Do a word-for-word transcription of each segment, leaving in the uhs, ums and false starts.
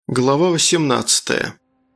Глава восемнадцатая.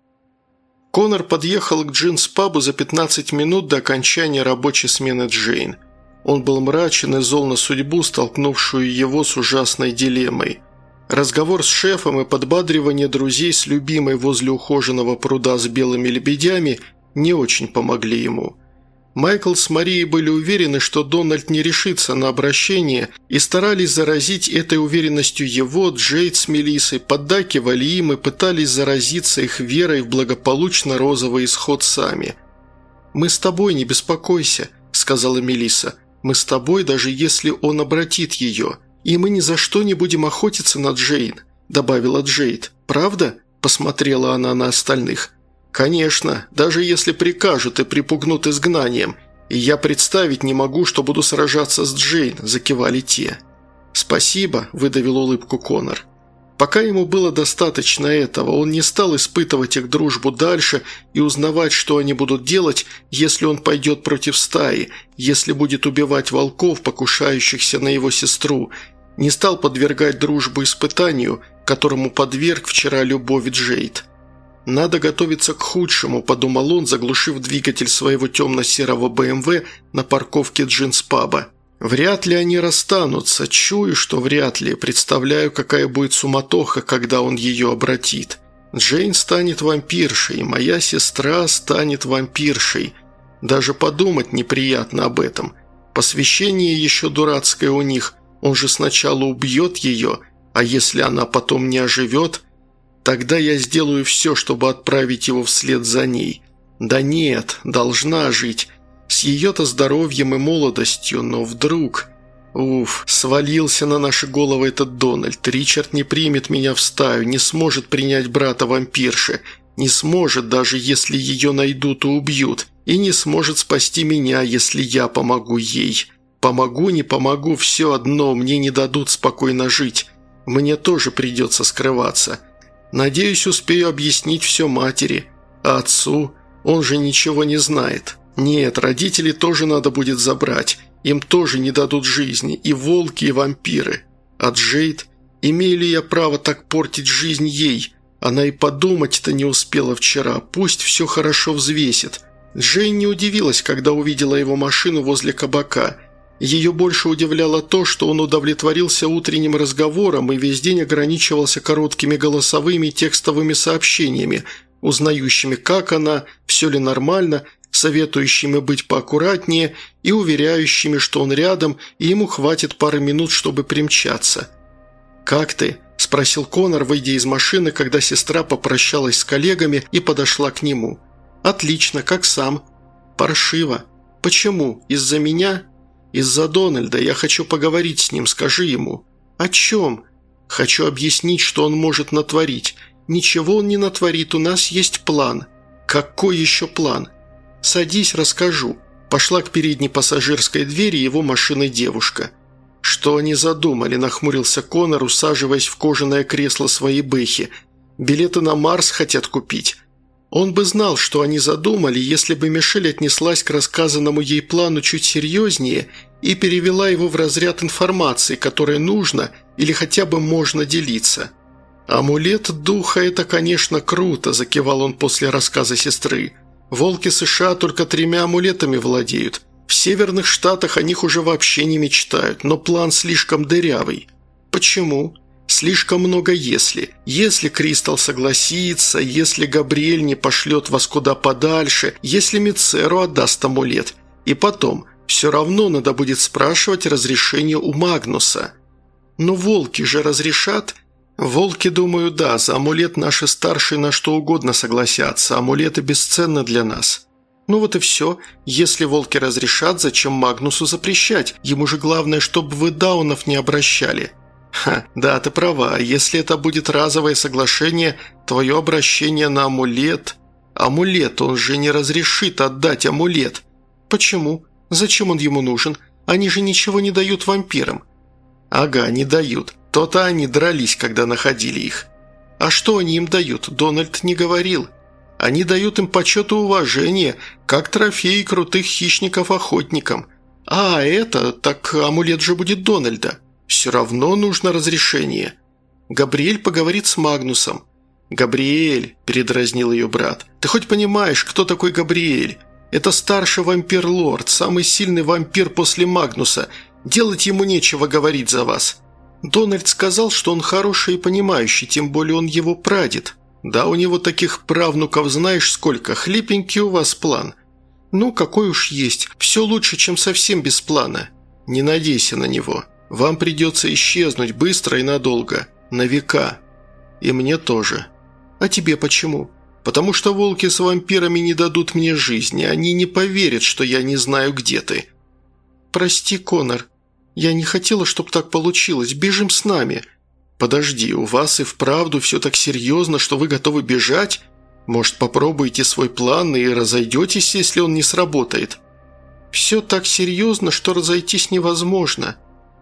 Конор подъехал к Джинс-пабу за пятнадцать минут до окончания рабочей смены Джейн. Он был мрачен и зол на судьбу, столкнувшую его с ужасной дилеммой. Разговор с шефом и подбадривание друзей с любимой возле ухоженного пруда с белыми лебедями не очень помогли ему. Майкл с Марией были уверены, что Дональд не решится на обращение, и старались заразить этой уверенностью его, Джейд с Мелиссой, поддакивали им и пытались заразиться их верой в благополучно розовый исход сами. «Мы с тобой, не беспокойся», – сказала Мелисса. «Мы с тобой, даже если он обратит ее. И мы ни за что не будем охотиться на Джейн», – добавила Джейд. «Правда?» – посмотрела она на остальных. «Конечно, даже если прикажут и припугнут изгнанием. И я представить не могу, что буду сражаться с Джейн», – закивали те. «Спасибо», – выдавил улыбку Конор. Пока ему было достаточно этого, он не стал испытывать их дружбу дальше и узнавать, что они будут делать, если он пойдет против стаи, если будет убивать волков, покушающихся на его сестру, не стал подвергать дружбу испытанию, которому подверг вчера любовь Джейд. «Надо готовиться к худшему», – подумал он, заглушив двигатель своего темно-серого бэ эм вэ на парковке Джинс-паба. «Вряд ли они расстанутся, чую, что вряд ли, представляю, какая будет суматоха, когда он ее обратит. Джейн станет вампиршей, моя сестра станет вампиршей. Даже подумать неприятно об этом. Посвящение еще дурацкое у них, он же сначала убьет ее, а если она потом не оживет, тогда я сделаю все, чтобы отправить его вслед за ней. Да нет, должна жить». С ее-то здоровьем и молодостью, но вдруг... Уф, свалился на наши головы этот Дональд. Ричард не примет меня в стаю, не сможет принять брата-вампирши. Не сможет, даже если ее найдут и убьют. И не сможет спасти меня, если я помогу ей. Помогу, не помогу, все одно, мне не дадут спокойно жить. Мне тоже придется скрываться. Надеюсь, успею объяснить все матери. А отцу? Он же ничего не знает. Нет, родителей тоже надо будет забрать. Им тоже не дадут жизни. И волки, и вампиры. А Джейд? Имею ли я право так портить жизнь ей? Она и подумать-то не успела вчера. Пусть все хорошо взвесит. Джейн не удивилась, когда увидела его машину возле кабака. Ее больше удивляло то, что он удовлетворился утренним разговором и весь день ограничивался короткими голосовыми и текстовыми сообщениями, узнающими, как она, все ли нормально, советующими быть поаккуратнее и уверяющими, что он рядом и ему хватит пары минут, чтобы примчаться. «Как ты?» – спросил Конор, выйдя из машины, когда сестра попрощалась с коллегами и подошла к нему. «Отлично, как сам?» «Паршиво. Почему? Из-за меня?» «Из-за Дональда. Я хочу поговорить с ним, скажи ему». «О чем?» «Хочу объяснить, что он может натворить. Ничего он не натворит, у нас есть план». «Какой еще план?» «Садись, расскажу». Пошла к передней пассажирской двери его машины девушка. «Что они задумали?» – нахмурился Конор, усаживаясь в кожаное кресло своей бэхи. «Билеты на Марс хотят купить». Он бы знал, что они задумали, если бы Мишель отнеслась к рассказанному ей плану чуть серьезнее и перевела его в разряд информации, которой нужно или хотя бы можно делиться. «Амулет духа – это, конечно, круто», – закивал он после рассказа сестры. «Волки США только тремя амулетами владеют. В северных штатах о них уже вообще не мечтают, но план слишком дырявый». «Почему?» «Слишком много «если». Если Кристал согласится, если Габриэль не пошлет вас куда подальше, если Мицеру отдаст амулет. И потом, все равно надо будет спрашивать разрешение у Магнуса». «Но волки же разрешат?» «Волки, думаю, да, за амулет наши старшие на что угодно согласятся, амулеты бесценны для нас». «Ну вот и все. Если волки разрешат, зачем Магнусу запрещать? Ему же главное, чтобы вы даунов не обращали». «Ха, да, ты права. Если это будет разовое соглашение, твое обращение на амулет...» «Амулет, он же не разрешит отдать амулет». «Почему? Зачем он ему нужен? Они же ничего не дают вампирам». «Ага, не дают. То-то они дрались, когда находили их». «А что они им дают? Дональд не говорил». «Они дают им почет и уважение, как трофеи крутых хищников-охотникам». «А, это? Так амулет же будет Дональда». «Все равно нужно разрешение». Габриэль поговорит с Магнусом. «Габриэль», – передразнил ее брат, – «ты хоть понимаешь, кто такой Габриэль? Это старший вампир-лорд, самый сильный вампир после Магнуса. Делать ему нечего говорить за вас. Дональд сказал, что он хороший и понимающий, тем более он его прадед. Да, у него таких правнуков знаешь сколько, хлипенький у вас план. Ну, какой уж есть, все лучше, чем совсем без плана. Не надейся на него. Вам придется исчезнуть быстро и надолго, на века. И мне тоже. А тебе почему? Потому что волки с вампирами не дадут мне жизни, они не поверят, что я не знаю, где ты. Прости, Конор. Я не хотела, чтобы так получилось. Бежим с нами. Подожди, у вас и вправду все так серьезно, что вы готовы бежать? Может, попробуете свой план и разойдетесь, если он не сработает? Все так серьезно, что разойтись невозможно.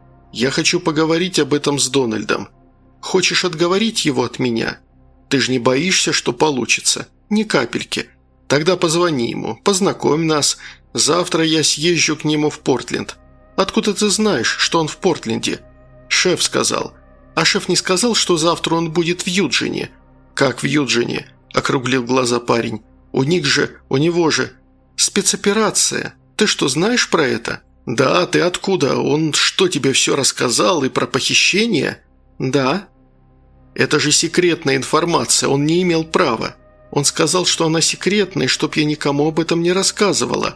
Я хочу поговорить об этом с Дональдом. Хочешь отговорить его от меня? Ты же не боишься, что получится? Ни капельки. Тогда позвони ему, познакомь нас. Завтра я съезжу к нему в Портленд. Откуда ты знаешь, что он в Портленде? Шеф сказал. А шеф не сказал, что завтра он будет в Юджине? Как в Юджине? Округлил глаза парень. У них же, у него же спецоперация. Ты что, знаешь про это? Да, ты откуда? Он что, тебе все рассказал и про похищение? Да. Это же секретная информация, он не имел права. Он сказал, что она секретная, и чтоб я никому об этом не рассказывала.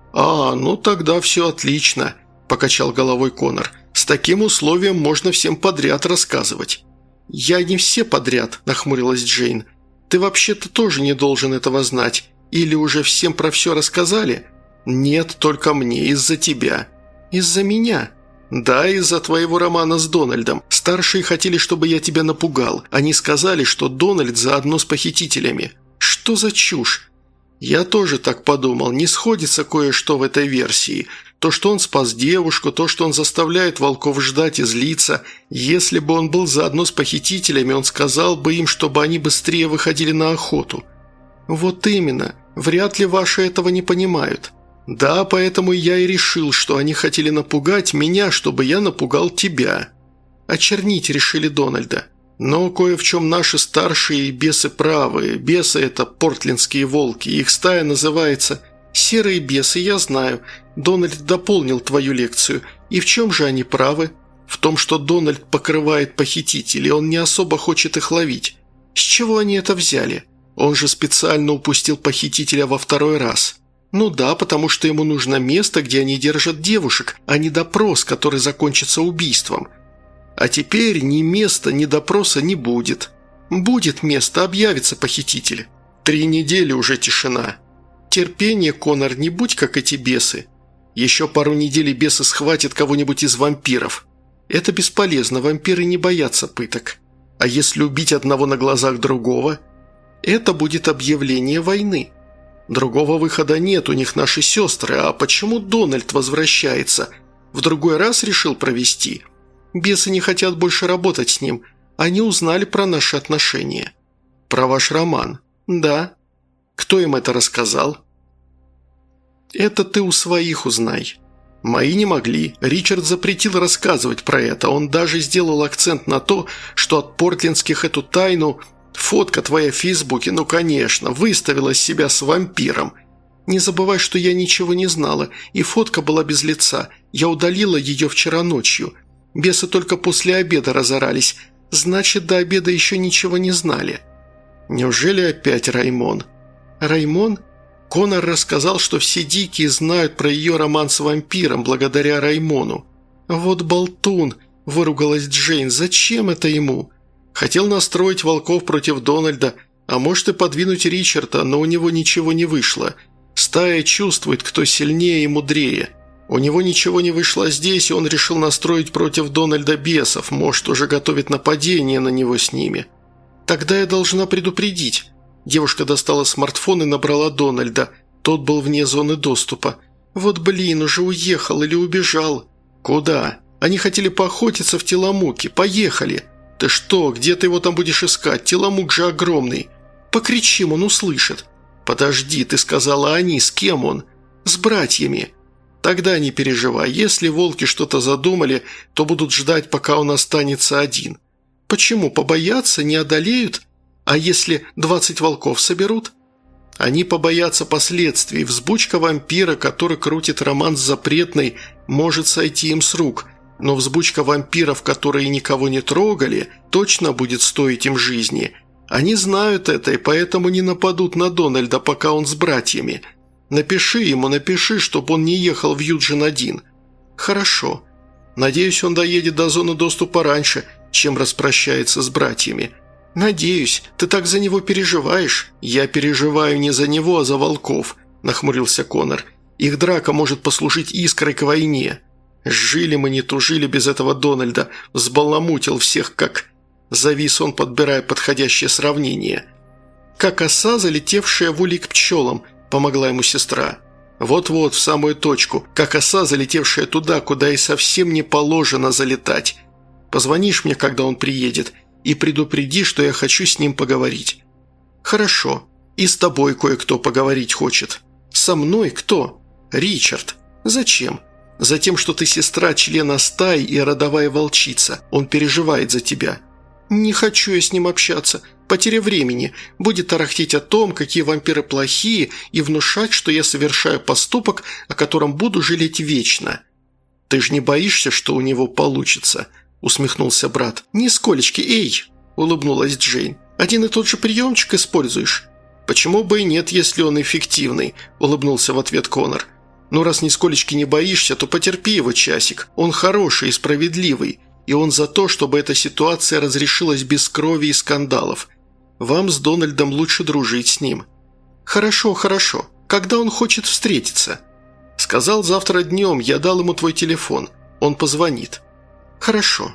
А, ну тогда все отлично, покачал головой Конор. С таким условием можно всем подряд рассказывать. Я не все подряд, нахмурилась Джейн. Ты вообще-то тоже не должен этого знать. Или уже всем про все рассказали? Нет, только мне, из-за тебя. Из-за меня? Да, из-за твоего романа с Дональдом. Старшие хотели, чтобы я тебя напугал. Они сказали, что Дональд заодно с похитителями. Что за чушь? Я тоже так подумал. Не сходится кое-что в этой версии. То, что он спас девушку, то, что он заставляет волков ждать и злиться. Если бы он был заодно с похитителями, он сказал бы им, чтобы они быстрее выходили на охоту. Вот именно. Вряд ли ваши этого не понимают. Да, поэтому я и решил, что они хотели напугать меня, чтобы я напугал тебя. Очернить решили Дональда. Но кое в чем наши старшие бесы правы. Бесы – это портлендские волки. Их стая называется «Серые бесы», я знаю. Дональд дополнил твою лекцию. И в чем же они правы? В том, что Дональд покрывает похитителей, он не особо хочет их ловить. С чего они это взяли? Он же специально упустил похитителя во второй раз. Ну да, потому что ему нужно место, где они держат девушек, а не допрос, который закончится убийством. А теперь ни места, ни допроса не будет. Будет место, объявится похититель. Три недели уже тишина. Терпение, Конор, не будь как эти бесы. Еще пару недель и бесы схватят кого-нибудь из вампиров. Это бесполезно, вампиры не боятся пыток. А если убить одного на глазах другого? Это будет объявление войны. Другого выхода нет, у них наши сестры. А почему Дональд возвращается? В другой раз решил провести? Бесы не хотят больше работать с ним. Они узнали про наши отношения. Про ваш роман. Да. Кто им это рассказал? Это ты у своих узнай. Мои не могли. Ричард запретил рассказывать про это. Он даже сделал акцент на то, что от портлендских эту тайну... Фотка твоя в Фейсбуке, ну конечно, выставила себя с вампиром. Не забывай, что я ничего не знала, и фотка была без лица. Я удалила ее вчера ночью. Бесы только после обеда разорались. Значит, до обеда еще ничего не знали. Неужели опять Раймон? Раймон? Конор рассказал, что все дикие знают про ее роман с вампиром благодаря Раймону. Вот болтун, выругалась Джейн, зачем это ему? Хотел настроить волков против Дональда, а может и подвинуть Ричарда, но у него ничего не вышло. Стая чувствует, кто сильнее и мудрее. У него ничего не вышло здесь, и он решил настроить против Дональда бесов, может, уже готовит нападение на него с ними. Тогда я должна предупредить. Девушка достала смартфон и набрала Дональда. Тот был вне зоны доступа. Вот блин, уже уехал или убежал. Куда? Они хотели поохотиться в Теламуке. Поехали. «Ты что, где ты его там будешь искать? Теламук же огромный!» «Покричим, он услышит!» «Подожди, ты сказала они, с кем он?» «С братьями!» «Тогда не переживай, если волки что-то задумали, то будут ждать, пока он останется один». «Почему, побоятся, не одолеют?» А если двадцать волков соберут? Они побоятся последствий. Взбучка вампира, который крутит роман с запретной, может сойти им с рук. Но взбучка вампиров, которые никого не трогали, точно будет стоить им жизни. Они знают это и поэтому не нападут на Дональда, пока он с братьями. Напиши ему, напиши, чтобы он не ехал в Юджин один. Хорошо. Надеюсь, он доедет до зоны доступа раньше, чем распрощается с братьями. Надеюсь, ты так за него переживаешь. Я переживаю не за него, а за волков, нахмурился Конор. Их драка может послужить искрой к войне. Жили мы, не тужили без этого Дональда, взбаламутил всех как... Завис он, подбирая подходящее сравнение. Как оса, залетевшая в улей к пчелам, помогла ему сестра. Вот-вот, в самую точку, как оса, залетевшая туда, куда и совсем не положено залетать. Позвонишь мне, когда он приедет, и предупреди, что я хочу с ним поговорить. Хорошо. И с тобой кое-кто поговорить хочет. Со мной кто? Ричард. Зачем? Затем, что ты сестра члена стаи и родовая волчица. Он переживает за тебя. Не хочу я с ним общаться. Потеря времени. Будет тарахтеть о том, какие вампиры плохие, и внушать, что я совершаю поступок, о котором буду жалеть вечно. Ты же не боишься, что у него получится?» – усмехнулся брат. «Нисколечки, эй!» – улыбнулась Джейн. «Один и тот же приемчик используешь?» «Почему бы и нет, если он эффективный?» – улыбнулся в ответ Конор. «Ну, раз нисколечки не боишься, то потерпи его часик. Он хороший и справедливый, и он за то, чтобы эта ситуация разрешилась без крови и скандалов. Вам с Дональдом лучше дружить с ним». «Хорошо, хорошо. Когда он хочет встретиться?» «Сказал завтра днем, я дал ему твой телефон. Он позвонит». «Хорошо».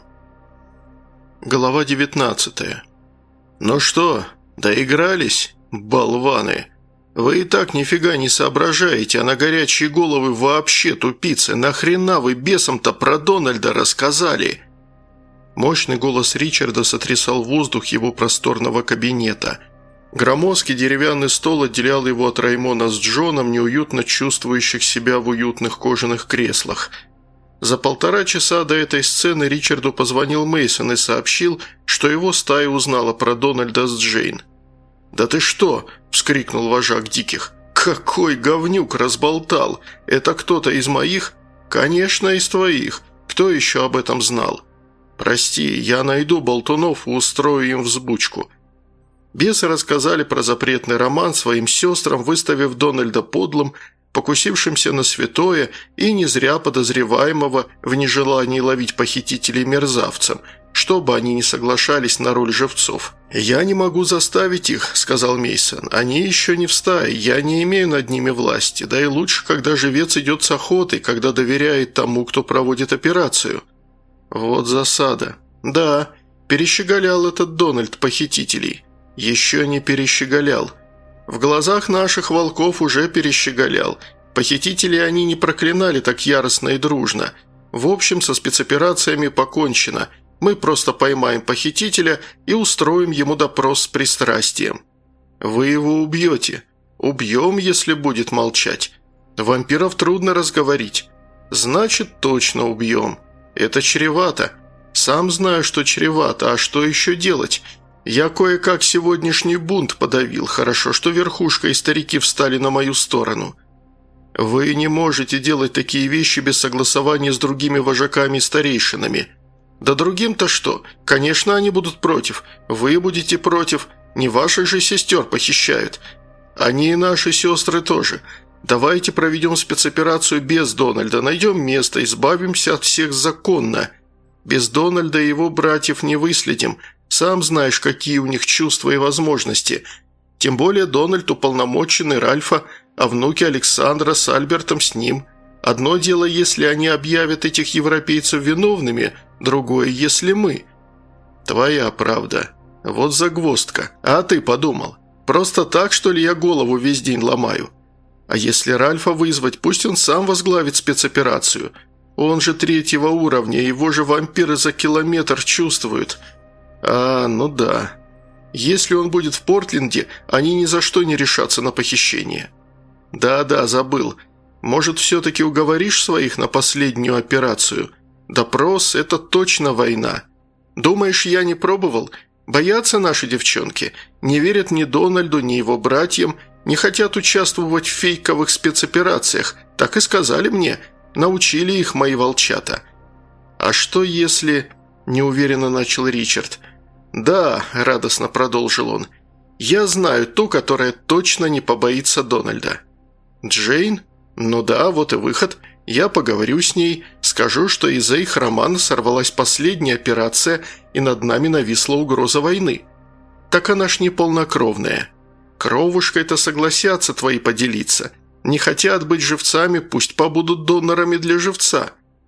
Глава девятнадцатая. «Ну что, доигрались, болваны? Вы и так нифига не соображаете, а на горячие головы вообще тупицы. Нахрена вы бесом-то про Дональда рассказали?» Мощный голос Ричарда сотрясал воздух его просторного кабинета. Громоздкий деревянный стол отделял его от Раймона с Джоном, неуютно чувствующих себя в уютных кожаных креслах. За полтора часа до этой сцены Ричарду позвонил Мейсон и сообщил, что его стая узнала про Дональда с Джейн. «Да ты что?» – вскрикнул вожак диких. «Какой говнюк разболтал! Это кто-то из моих?» «Конечно, из твоих. Кто еще об этом знал?» «Прости, я найду болтунов и устрою им взбучку». Бесы рассказали про запретный роман своим сестрам, выставив Дональда подлым, покусившимся на святое и не зря подозреваемого в нежелании ловить похитителей мерзавцем, чтобы они не соглашались на роль живцов. «Я не могу заставить их», – сказал Мейсон. «Они еще не в стае, я не имею над ними власти, да и лучше, когда живец идет с охотой, когда доверяет тому, кто проводит операцию». «Вот засада. Да, перещеголял этот Дональд похитителей. Еще не перещеголял. В глазах наших волков уже перещеголял. Похитителей они не проклинали так яростно и дружно. В общем, со спецоперациями покончено. Мы просто поймаем похитителя и устроим ему допрос с пристрастием. Вы его убьете. Убьем, если будет молчать. Вампиров трудно разговорить. Значит, точно убьем. Это чревато. Сам знаю, что чревато, а что еще делать? Я кое-как сегодняшний бунт подавил. Хорошо, что верхушка и старики встали на мою сторону. Вы не можете делать такие вещи без согласования с другими вожаками и старейшинами. Да другим-то что? Конечно, они будут против. Вы будете против. Не ваших же сестер похищают. Они и наши сестры тоже. Давайте проведем спецоперацию без Дональда, найдем место, избавимся от всех законно. Без Дональда и его братьев не выследим. Сам знаешь, какие у них чувства и возможности. Тем более Дональд уполномоченный Ральфа, а внуки Александра с Альбертом с ним. Одно дело, если они объявят этих европейцев виновными, другое, если мы. Твоя правда. Вот загвоздка. А ты подумал, просто так, что ли, я голову весь день ломаю? А если Ральфа вызвать, пусть он сам возглавит спецоперацию. Он же третьего уровня, его же вампиры за километр чувствуют. А, ну да. Если он будет в Портленде, они ни за что не решатся на похищение. Да-да, забыл. Может, все-таки уговоришь своих на последнюю операцию? Допрос – это точно война. Думаешь, я не пробовал? Боятся наши девчонки, не верят ни Дональду, ни его братьям, не хотят участвовать в фейковых спецоперациях, так и сказали мне, научили их мои волчата». «А что если...» – неуверенно начал Ричард. «Да», – радостно продолжил он, – «я знаю ту, которая точно не побоится Дональда». «Джейн? Ну да, вот и выход. Я поговорю с ней, скажу, что из-за их романа сорвалась последняя операция и над нами нависла угроза войны. Так она ж не полнокровная. Кровушкой-то согласятся твои поделиться. Не хотят быть живцами, пусть побудут донорами для живца».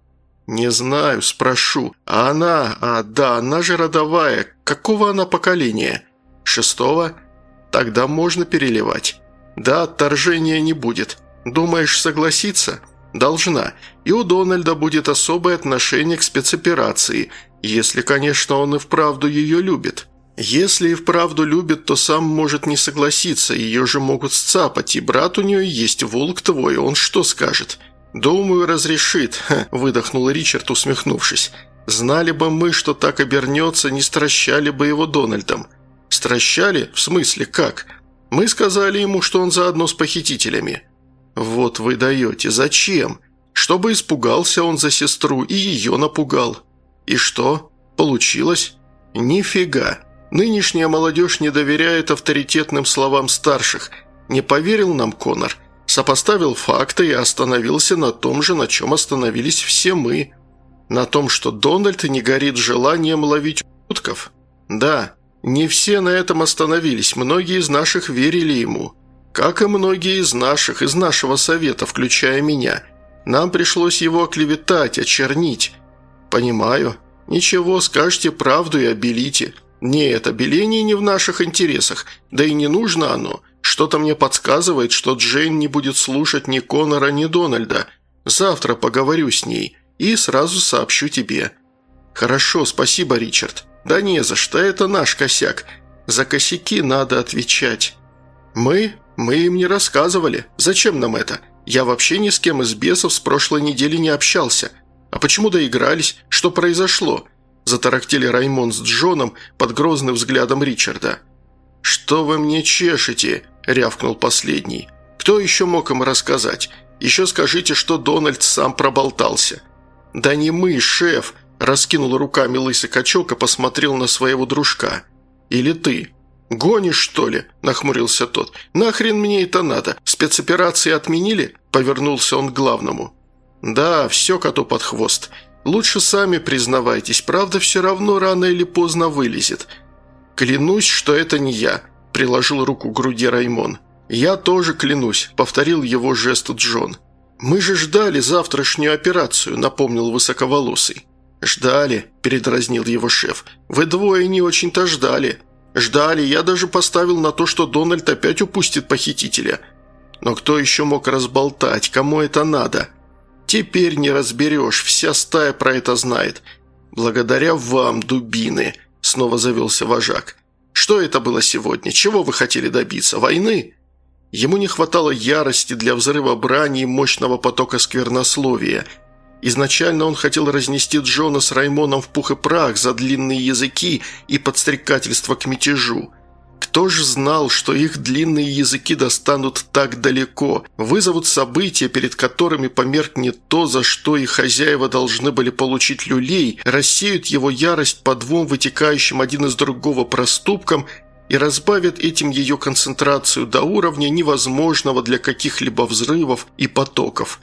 «Не знаю, спрошу. А она, а да, она же родовая. Какого она поколения? Шестого? Тогда можно переливать. Да, отторжения не будет. Думаешь, согласится? Должна. И у Дональда будет особое отношение к спецоперации, если, конечно, он и вправду ее любит. Если и вправду любит, то сам может не согласиться, ее же могут сцапать, и брат у нее есть, волк твой, он что скажет?» «Думаю, разрешит», – выдохнул Ричард, усмехнувшись. «Знали бы мы, что так обернется, не стращали бы его Дональдом». «Стращали? В смысле, как? Мы сказали ему, что он заодно с похитителями». «Вот вы даете. Зачем? Чтобы испугался он за сестру и ее напугал». «И что? Получилось?» «Нифига. Нынешняя молодежь не доверяет авторитетным словам старших. Не поверил нам Конор. Сопоставил факты и остановился на том же, на чем остановились все мы. На том, что Дональд не горит желанием ловить утков. Да, не все на этом остановились, многие из наших верили ему. Как и многие из наших, из нашего совета, включая меня. Нам пришлось его оклеветать, очернить. Понимаю. Ничего, скажете правду и обелите. Нет, обеление не в наших интересах, да и не нужно оно. Что-то мне подсказывает, что Джейн не будет слушать ни Конора, ни Дональда. Завтра поговорю с ней и сразу сообщу тебе». «Хорошо, спасибо, Ричард». «Да не за что, это наш косяк. За косяки надо отвечать». «Мы? Мы им не рассказывали. Зачем нам это? Я вообще ни с кем из бесов с прошлой недели не общался. А почему доигрались? Что произошло?» Затарахтели Раймон с Джоном под грозным взглядом Ричарда. «Что вы мне чешете?» – рявкнул последний. «Кто еще мог им рассказать? Еще скажите, что Дональд сам проболтался». «Да не мы, шеф!» – раскинул руками лысый качок и посмотрел на своего дружка. «Или ты?» «Гонишь, что ли?» – нахмурился тот. «Нахрен мне это надо? Спецоперации отменили?» – повернулся он к главному. «Да, все коту под хвост. Лучше сами признавайтесь, правда все равно рано или поздно вылезет». «Клянусь, что это не я», – приложил руку к груди Раймон. «Я тоже клянусь», – повторил его жест Джон. «Мы же ждали завтрашнюю операцию», – напомнил высоковолосый. «Ждали», – передразнил его шеф. «Вы двое не очень-то ждали». «Ждали, я даже поставил на то, что Дональд опять упустит похитителя». «Но кто еще мог разболтать? Кому это надо?» «Теперь не разберешь, вся стая про это знает. Благодаря вам, дубины», – снова завелся вожак. «Что это было сегодня? Чего вы хотели добиться? Войны?» Ему не хватало ярости для взрыва брани и мощного потока сквернословия. Изначально он хотел разнести Джона с Раймоном в пух и прах за длинные языки и подстрекательство к мятежу. Кто ж знал, что их длинные языки достанут так далеко, вызовут события, перед которыми померкнет то, за что их хозяева должны были получить люлей, рассеют его ярость по двум вытекающим один из другого проступкам и разбавят этим ее концентрацию до уровня невозможного для каких-либо взрывов и потоков.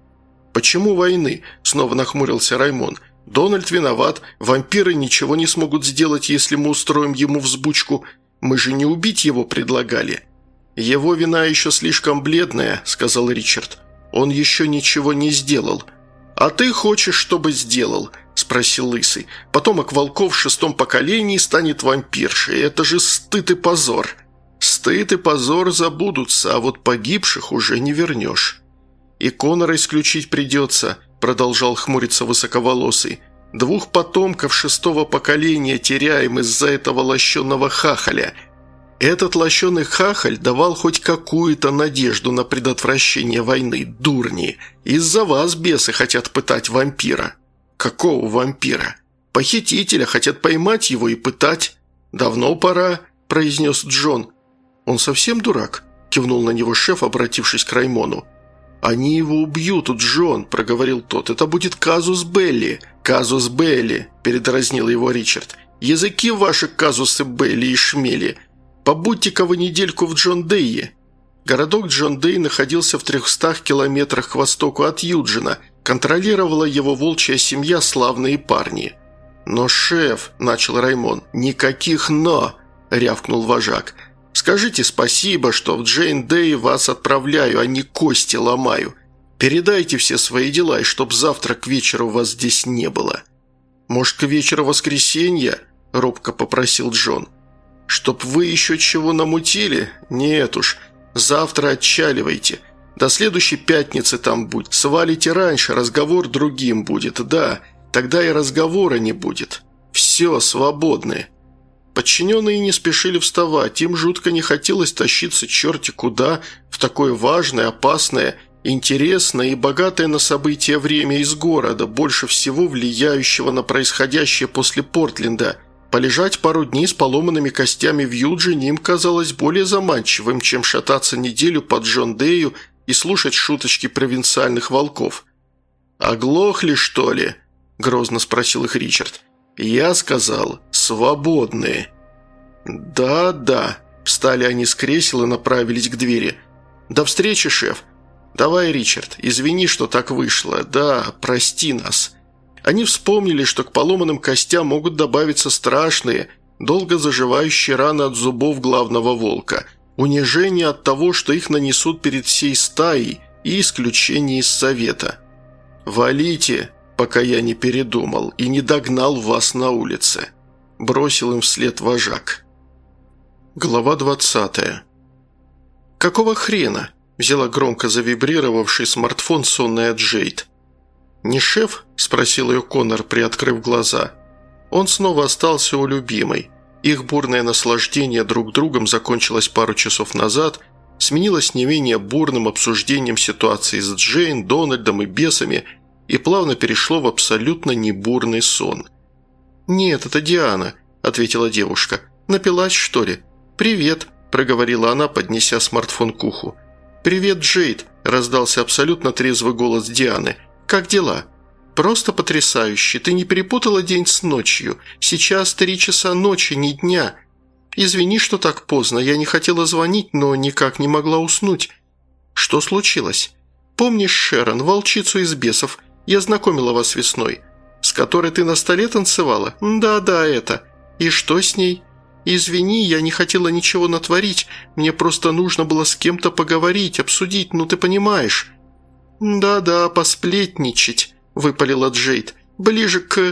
«Почему войны?» – снова нахмурился Раймон. «Дональд виноват, вампиры ничего не смогут сделать, если мы устроим ему взбучку. Мы же не убить его предлагали». «Его вина еще слишком бледная», – сказал Ричард. «Он еще ничего не сделал». «А ты хочешь, чтобы сделал?» – спросил Лысый. «Потомок волков в шестом поколении станет вампиршей. Это же стыд и позор». «Стыд и позор забудутся, а вот погибших уже не вернешь». «И Конора исключить придется», – продолжал хмуриться высоковолосый. «Двух потомков шестого поколения теряем из-за этого лощеного хахаля. Этот лощеный хахаль давал хоть какую-то надежду на предотвращение войны, дурни. Из-за вас бесы хотят пытать вампира». «Какого вампира?» «Похитителя, хотят поймать его и пытать». «Давно пора», – произнес Джон. «Он совсем дурак?» – кивнул на него шеф, обратившись к Раймону. «Они его убьют, Джон», – проговорил тот. «Это будет казус белли». «Казус белли», – передразнил его Ричард. «Языки ваши, казусы белли и шмели. Побудьте-ка вы недельку в Джон-Дейе». Городок Джон-Дей находился в трехстах километрах к востоку от Юджина. Контролировала его волчья семья «Славные парни». «Но, шеф», – начал Раймон. «Никаких «но», – рявкнул вожак. «Скажите спасибо, что в Джейн-Дей вас отправляю, а не кости ломаю. Передайте все свои дела, и чтоб завтра к вечеру вас здесь не было». «Может, к вечеру воскресенья?» – робко попросил Джон. «Чтоб вы еще чего намутили? Нет уж. Завтра отчаливайте. До следующей пятницы там будь. Свалите раньше, разговор другим будет, да. Тогда и разговора не будет. Все, свободны». Подчиненные не спешили вставать. Им жутко не хотелось тащиться черти куда в такое важное, опасное, интересное и богатое на события время из города, больше всего влияющего на происходящее после Портленда. Полежать пару дней с поломанными костями в Юджине им казалось более заманчивым, чем шататься неделю по Джон-Дею и слушать шуточки провинциальных волков. «Оглохли, что ли?» – грозно спросил их Ричард. «Я сказал, свободные». «Да-да», – встали они с кресел и направились к двери. «До встречи, шеф». «Давай, Ричард, извини, что так вышло. Да, прости нас». Они вспомнили, что к поломанным костям могут добавиться страшные, долго заживающие раны от зубов главного волка, унижение от того, что их нанесут перед всей стаей, и исключение из совета. «Валите, пока я не передумал и не догнал вас на улице», – бросил им вслед вожак. Глава двадцатая. «Какого хрена?» – взяла громко завибрировавший смартфон сонная Джейд. «Не шеф?» – спросил ее Коннор, приоткрыв глаза. Он снова остался у любимой. Их бурное наслаждение друг другом закончилось пару часов назад, сменилось не менее бурным обсуждением ситуации с Джейн, Дональдом и бесами и плавно перешло в абсолютно небурный сон. «Нет, это Диана», – ответила девушка. «Напилась, что ли?» «Привет», – проговорила она, поднеся смартфон к уху. «Привет, Джейд», – раздался абсолютно трезвый голос Дианы. «Как дела?» «Просто потрясающе. Ты не перепутала день с ночью. Сейчас три часа ночи, не дня. Извини, что так поздно. Я не хотела звонить, но никак не могла уснуть». «Что случилось?» «Помнишь Шерон, волчицу из бесов? Я знакомила вас весной. С которой ты на столе танцевала? Да-да, это. И что с ней?» «Извини, я не хотела ничего натворить. Мне просто нужно было с кем-то поговорить, обсудить, ну ты понимаешь». «Да-да, посплетничать», – выпалила Джейд. «Ближе к...»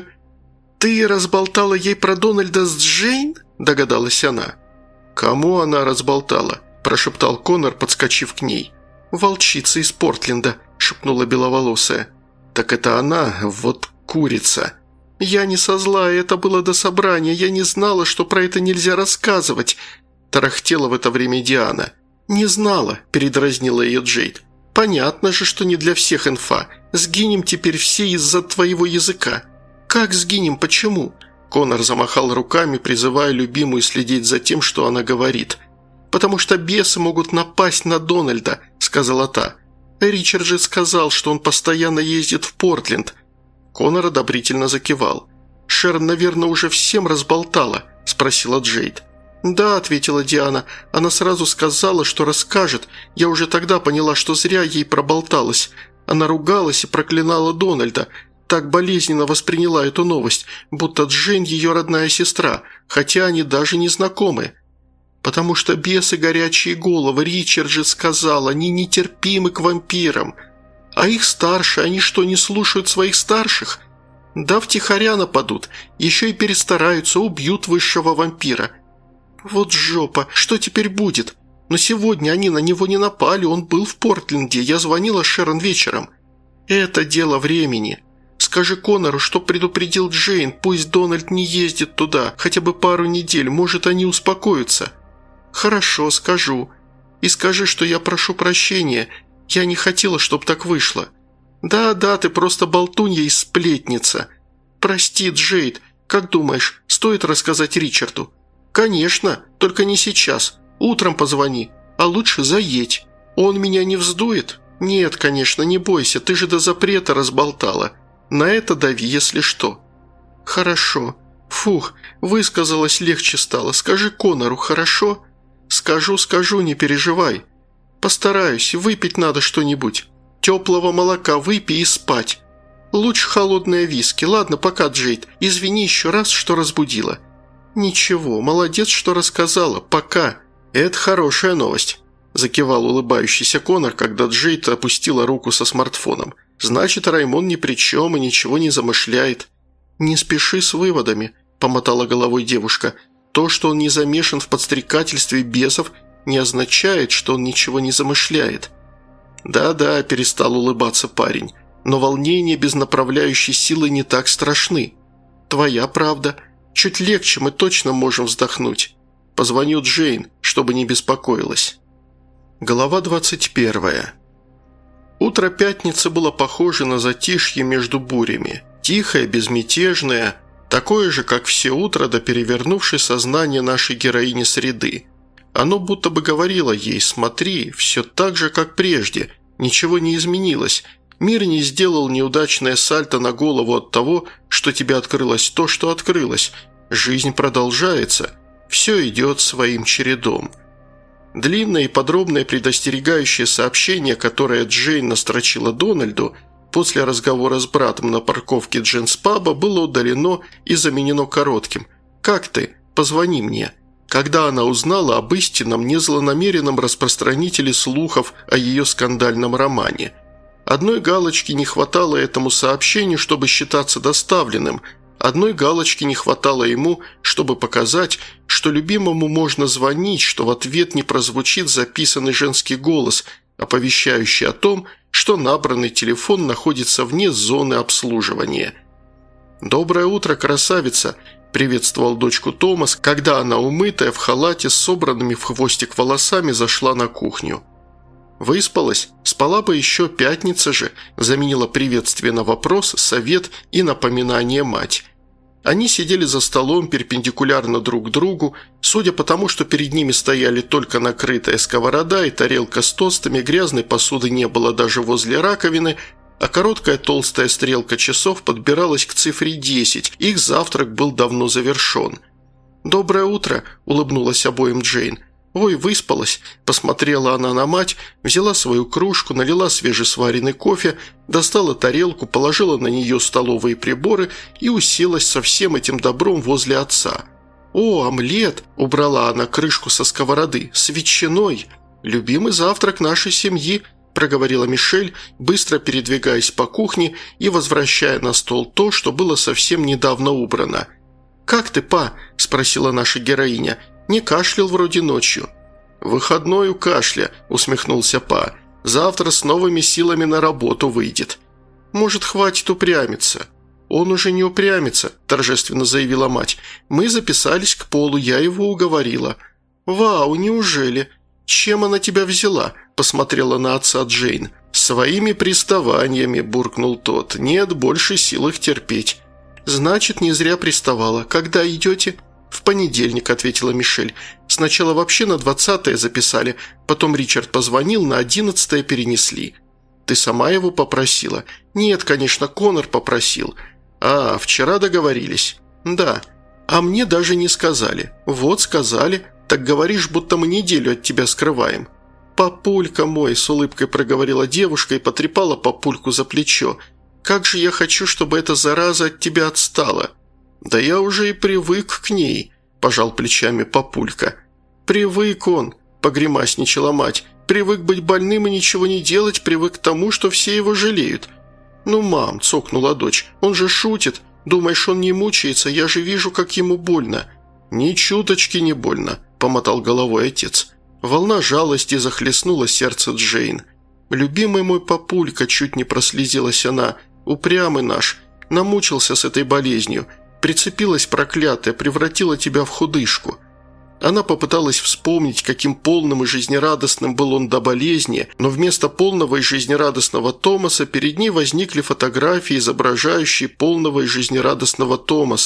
«Ты разболтала ей про Дональда с Джейн?» – догадалась она. «Кому она разболтала?» – прошептал Коннор, подскочив к ней. «Волчица из Портленда», – шепнула беловолосая. «Так это она, вот курица». «Я не со зла, это было до собрания, я не знала, что про это нельзя рассказывать», – тарахтела в это время Диана. «Не знала», – передразнила ее Джейд. «Понятно же, что не для всех инфа. Сгинем теперь все из-за твоего языка». «Как сгинем? Почему?» Коннор замахал руками, призывая любимую следить за тем, что она говорит. «Потому что бесы могут напасть на Дональда», – сказала та. «Ричард же сказал, что он постоянно ездит в Портленд». Коннор одобрительно закивал. «Шерон, наверное, уже всем разболтала?» – спросила Джейд. «Да», – ответила Диана. «Она сразу сказала, что расскажет. Я уже тогда поняла, что зря ей проболталась. Она ругалась и проклинала Дональда. Так болезненно восприняла эту новость, будто Джейн ее родная сестра, хотя они даже не знакомы. Потому что бесы горячие головы, Ричард же сказал, они нетерпимы к вампирам. А их старшие, они что, не слушают своих старших? Да втихаря нападут, еще и перестараются, убьют высшего вампира». «Вот жопа, что теперь будет? Но сегодня они на него не напали, он был в Портленде, я звонила Шерон вечером». «Это дело времени. Скажи Коннору, что предупредил Джейн, пусть Дональд не ездит туда, хотя бы пару недель, может, они успокоятся». «Хорошо, скажу. И скажи, что я прошу прощения, я не хотела, чтобы так вышло». «Да-да, ты просто болтунья и сплетница. Прости, Джейд, как думаешь, стоит рассказать Ричарду?» «Конечно, только не сейчас. Утром позвони, а лучше заедь. Он меня не вздует?» «Нет, конечно, не бойся, ты же до запрета разболтала. На это дави, если что». «Хорошо. Фух, высказалась, легче стало. Скажи Конору, хорошо?» «Скажу, скажу, не переживай. Постараюсь, выпить надо что-нибудь. Теплого молока выпей и спать. Лучше холодное виски. Ладно, пока, Джейд. Извини еще раз, что разбудила». «Ничего, молодец, что рассказала. Пока. Это хорошая новость», – закивал улыбающийся Конор, когда Джейд опустила руку со смартфоном. «Значит, Раймон ни при чем и ничего не замышляет». «Не спеши с выводами», – помотала головой девушка. «То, что он не замешан в подстрекательстве бесов, не означает, что он ничего не замышляет». «Да-да», – перестал улыбаться парень, – «но волнения без направляющей силы не так страшны». «Твоя правда. Чуть легче мы точно можем вздохнуть. Позвоню Джейн, чтобы не беспокоилась». Глава двадцать первая. Утро пятницы было похоже на затишье между бурями. Тихое, безмятежное, такое же, как все утро до перевернувшей сознание нашей героини среды. Оно будто бы говорило ей: «Смотри, все так же, как прежде, ничего не изменилось, мир не сделал неудачное сальто на голову от того, что тебе открылось то, что открылось, жизнь продолжается, все идет своим чередом». Длинное и подробное предостерегающее сообщение, которое Джейн настрочила Дональду после разговора с братом на парковке Джинс Паба, было удалено и заменено коротким: «Как ты? Позвони мне». Когда она узнала об истинном, незлонамеренном распространителе слухов о ее скандальном романе. Одной галочки не хватало этому сообщению, чтобы считаться доставленным, одной галочки не хватало ему, чтобы показать, что любимому можно звонить, что в ответ не прозвучит записанный женский голос, оповещающий о том, что набранный телефон находится вне зоны обслуживания. «Доброе утро, красавица!» – приветствовал дочку Томас, когда она, умытая в халате с собранными в хвостик волосами, зашла на кухню. «Выспалась? Спала бы еще, пятница же», – заменила приветствие на вопрос, совет и напоминание мать. Они сидели за столом перпендикулярно друг к другу, судя по тому, что перед ними стояли только накрытая сковорода и тарелка с тостами, грязной посуды не было даже возле раковины, а короткая толстая стрелка часов подбиралась к цифре десять, их завтрак был давно завершен. «Доброе утро», – улыбнулась обоим Джейн. «Ой, выспалась», – посмотрела она на мать, взяла свою кружку, налила свежесваренный кофе, достала тарелку, положила на нее столовые приборы и уселась со всем этим добром возле отца. «О, омлет!» – убрала она крышку со сковороды. «С ветчиной! Любимый завтрак нашей семьи!» – проговорила Мишель, быстро передвигаясь по кухне и возвращая на стол то, что было совсем недавно убрано. «Как ты, па?» – спросила наша героиня. «Не кашлял вроде ночью». «Выходной у кашля», – усмехнулся па. «Завтра с новыми силами на работу выйдет». «Может, хватит упрямиться?» «Он уже не упрямится», – торжественно заявила мать. «Мы записались к Полу, я его уговорила». «Вау, неужели? Чем она тебя взяла?» – посмотрела на отца Джейн. «Своими приставаниями», – буркнул тот. «Нет больше сил их терпеть». «Значит, не зря приставала. Когда идете?» «В понедельник», – ответила Мишель. «Сначала вообще на двадцатое записали, потом Ричард позвонил, на одиннадцатое перенесли». «Ты сама его попросила?» «Нет, конечно, Конор попросил». «А, вчера договорились?» «Да». «А мне даже не сказали». «Вот, сказали. Так говоришь, будто мы неделю от тебя скрываем». «Папулька мой», – с улыбкой проговорила девушка и потрепала папульку за плечо. «Как же я хочу, чтобы эта зараза от тебя отстала». «Да я уже и привык к ней», – пожал плечами папулька. «Привык он», – погремасничала мать. «Привык быть больным и ничего не делать, привык к тому, что все его жалеют». «Ну, мам», – цокнула дочь, – «он же шутит. Думаешь, он не мучается? Я же вижу, как ему больно». «Ни чуточки не больно», – помотал головой отец. Волна жалости захлестнула сердце Джейн. «Любимый мой папулька», – чуть не прослезилась она, – «упрямый наш, намучился с этой болезнью». Прицепилась проклятая, превратила тебя в худышку». Она попыталась вспомнить, каким полным и жизнерадостным был он до болезни, но вместо полного и жизнерадостного Томаса перед ней возникли фотографии, изображающие полного и жизнерадостного Томаса,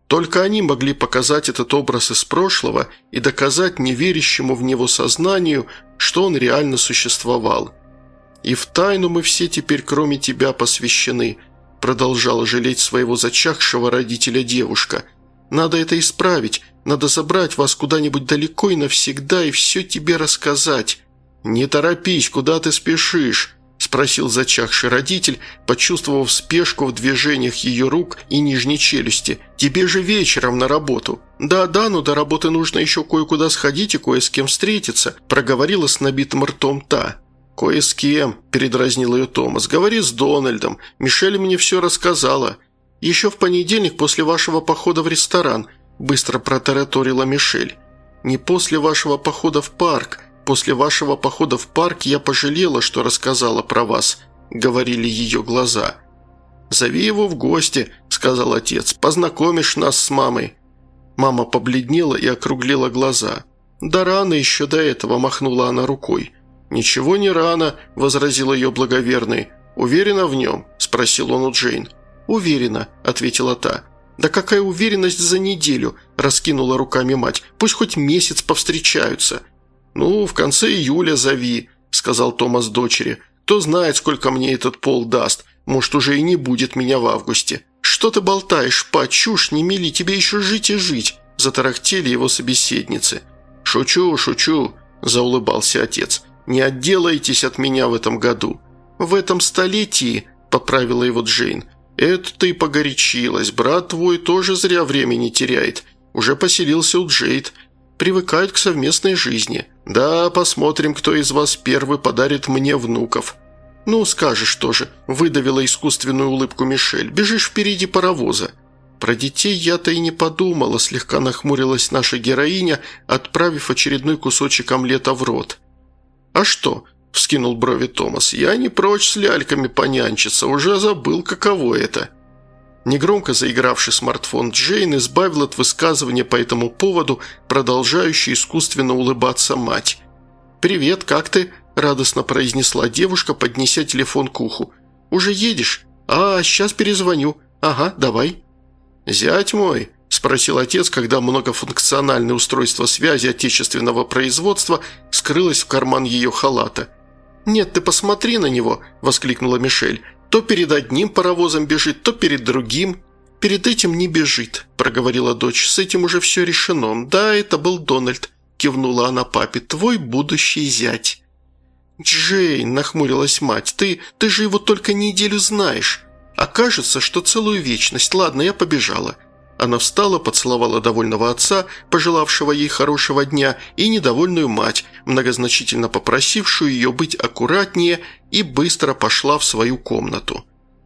Только они могли показать этот образ из прошлого и доказать неверящему в него сознанию, что он реально существовал. «И в тайну мы все теперь, кроме тебя, посвящены», продолжала жалеть своего зачахшего родителя девушка. «Надо это исправить, надо забрать вас куда-нибудь далеко и навсегда и все тебе рассказать». «Не торопись, куда ты спешишь?» – спросил зачахший родитель, почувствовав спешку в движениях ее рук и нижней челюсти. «Тебе же вечером на работу». «Да-да, но до работы нужно еще кое-куда сходить и кое с кем встретиться», – проговорила с набитым ртом та. «Кое с кем», – передразнил ее Томас. «Говори с Дональдом. Мишель мне все рассказала». «Еще в понедельник после вашего похода в ресторан», – быстро протараторила Мишель. «Не после вашего похода в парк. После вашего похода в парк я пожалела, что рассказала про вас», – говорили ее глаза. «Зови его в гости», – сказал отец. «Познакомишь нас с мамой». Мама побледнела и округлила глаза. «Да рано еще до этого», – махнула она рукой. «Ничего не рано», – возразил ее благоверный. «Уверена в нем?» – спросил он у Джейн. «Уверена», – ответила та. «Да какая уверенность за неделю?» – раскинула руками мать. «Пусть хоть месяц повстречаются». «Ну, в конце июля зови», – сказал Томас дочери. «Кто знает, сколько мне этот пол даст. Может, уже и не будет меня в августе». «Что ты болтаешь, па, чушь, не мели, тебе еще жить и жить», – затарахтели его собеседницы. «Шучу, шучу», – заулыбался отец. «Не отделаетесь от меня в этом году». «В этом столетии», – поправила его Джейн. «Это ты погорячилась. Брат твой тоже зря времени теряет. Уже поселился у Джейд. Привыкают к совместной жизни. Да, посмотрим, кто из вас первый подарит мне внуков». «Ну, скажешь тоже», – выдавила искусственную улыбку Мишель. «Бежишь впереди паровоза». «Про детей я-то и не подумала», – слегка нахмурилась наша героиня, отправив очередной кусочек омлета в рот. «А что?» – вскинул брови Томас. «Я не прочь с ляльками понянчиться, уже забыл, каково это». Негромко заигравший смартфон Джейн избавил от высказывания по этому поводу продолжающей искусственно улыбаться мать. «Привет, как ты?» – радостно произнесла девушка, поднеся телефон к уху. «Уже едешь? А, сейчас перезвоню. Ага, давай». «Зять мой?» – спросил отец, когда многофункциональное устройство связи отечественного производства скрылось в карман ее халата. «Нет, ты посмотри на него!» – воскликнула Мишель. «То перед одним паровозом бежит, то перед другим». «Перед этим не бежит», – проговорила дочь. «С этим уже все решено. Да, это был Дональд», – кивнула она папе. «Твой будущий зять». «Джейн», – нахмурилась мать, – «ты, ты же его только неделю знаешь. А кажется, что целую вечность. Ладно, я побежала». Она встала, поцеловала довольного отца, пожелавшего ей хорошего дня, и недовольную мать, многозначительно попросившую ее быть аккуратнее, и быстро пошла в свою комнату.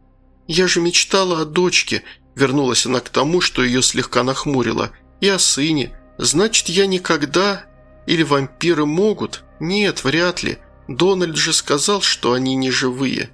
«Я же мечтала о дочке», – вернулась она к тому, что ее слегка нахмурило, – «и о сыне. Значит, я никогда... Или вампиры могут? Нет, вряд ли. Дональд же сказал, что они не живые».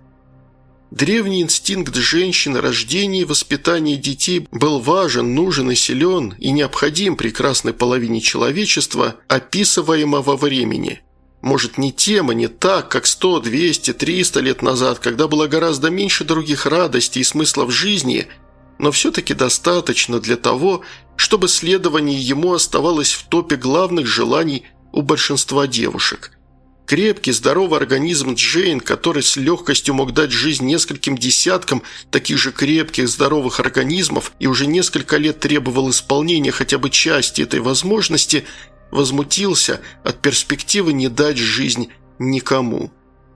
Древний инстинкт женщины рождения и воспитания детей был важен, нужен и силен и необходим прекрасной половине человечества, описываемого времени. Может, не тема, не так, как сто, двести, триста лет назад, когда было гораздо меньше других радостей и смысла в жизни, но все-таки достаточно для того, чтобы следование ему оставалось в топе главных желаний у большинства девушек. Крепкий, здоровый организм Джейн, который с легкостью мог дать жизнь нескольким десяткам таких же крепких, здоровых организмов и уже несколько лет требовал исполнения хотя бы части этой возможности, возмутился от перспективы не дать жизнь никому.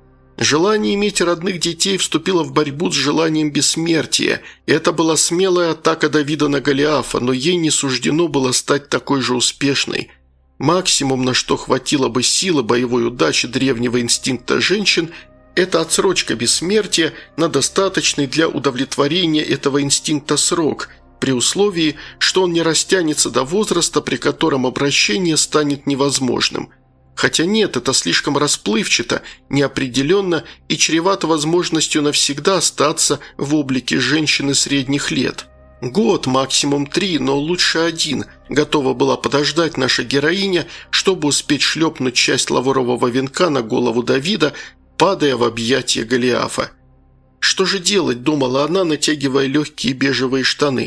Желание иметь родных детей вступило в борьбу с желанием бессмертия, и это была смелая атака Давида на Голиафа, но ей не суждено было стать такой же успешной. Максимум, на что хватило бы силы боевой удачи древнего инстинкта женщин, это отсрочка бессмертия на достаточный для удовлетворения этого инстинкта срок, при условии, что он не растянется до возраста, при котором обращение станет невозможным. Хотя нет, это слишком расплывчато, неопределенно и чревато возможностью навсегда остаться в облике женщины средних лет. Год, максимум три, но лучше один, готова была подождать наша героиня, чтобы успеть шлепнуть часть лаврового венка на голову Давида, падая в объятия Голиафа. «Что же делать?» – думала она, натягивая легкие бежевые штаны.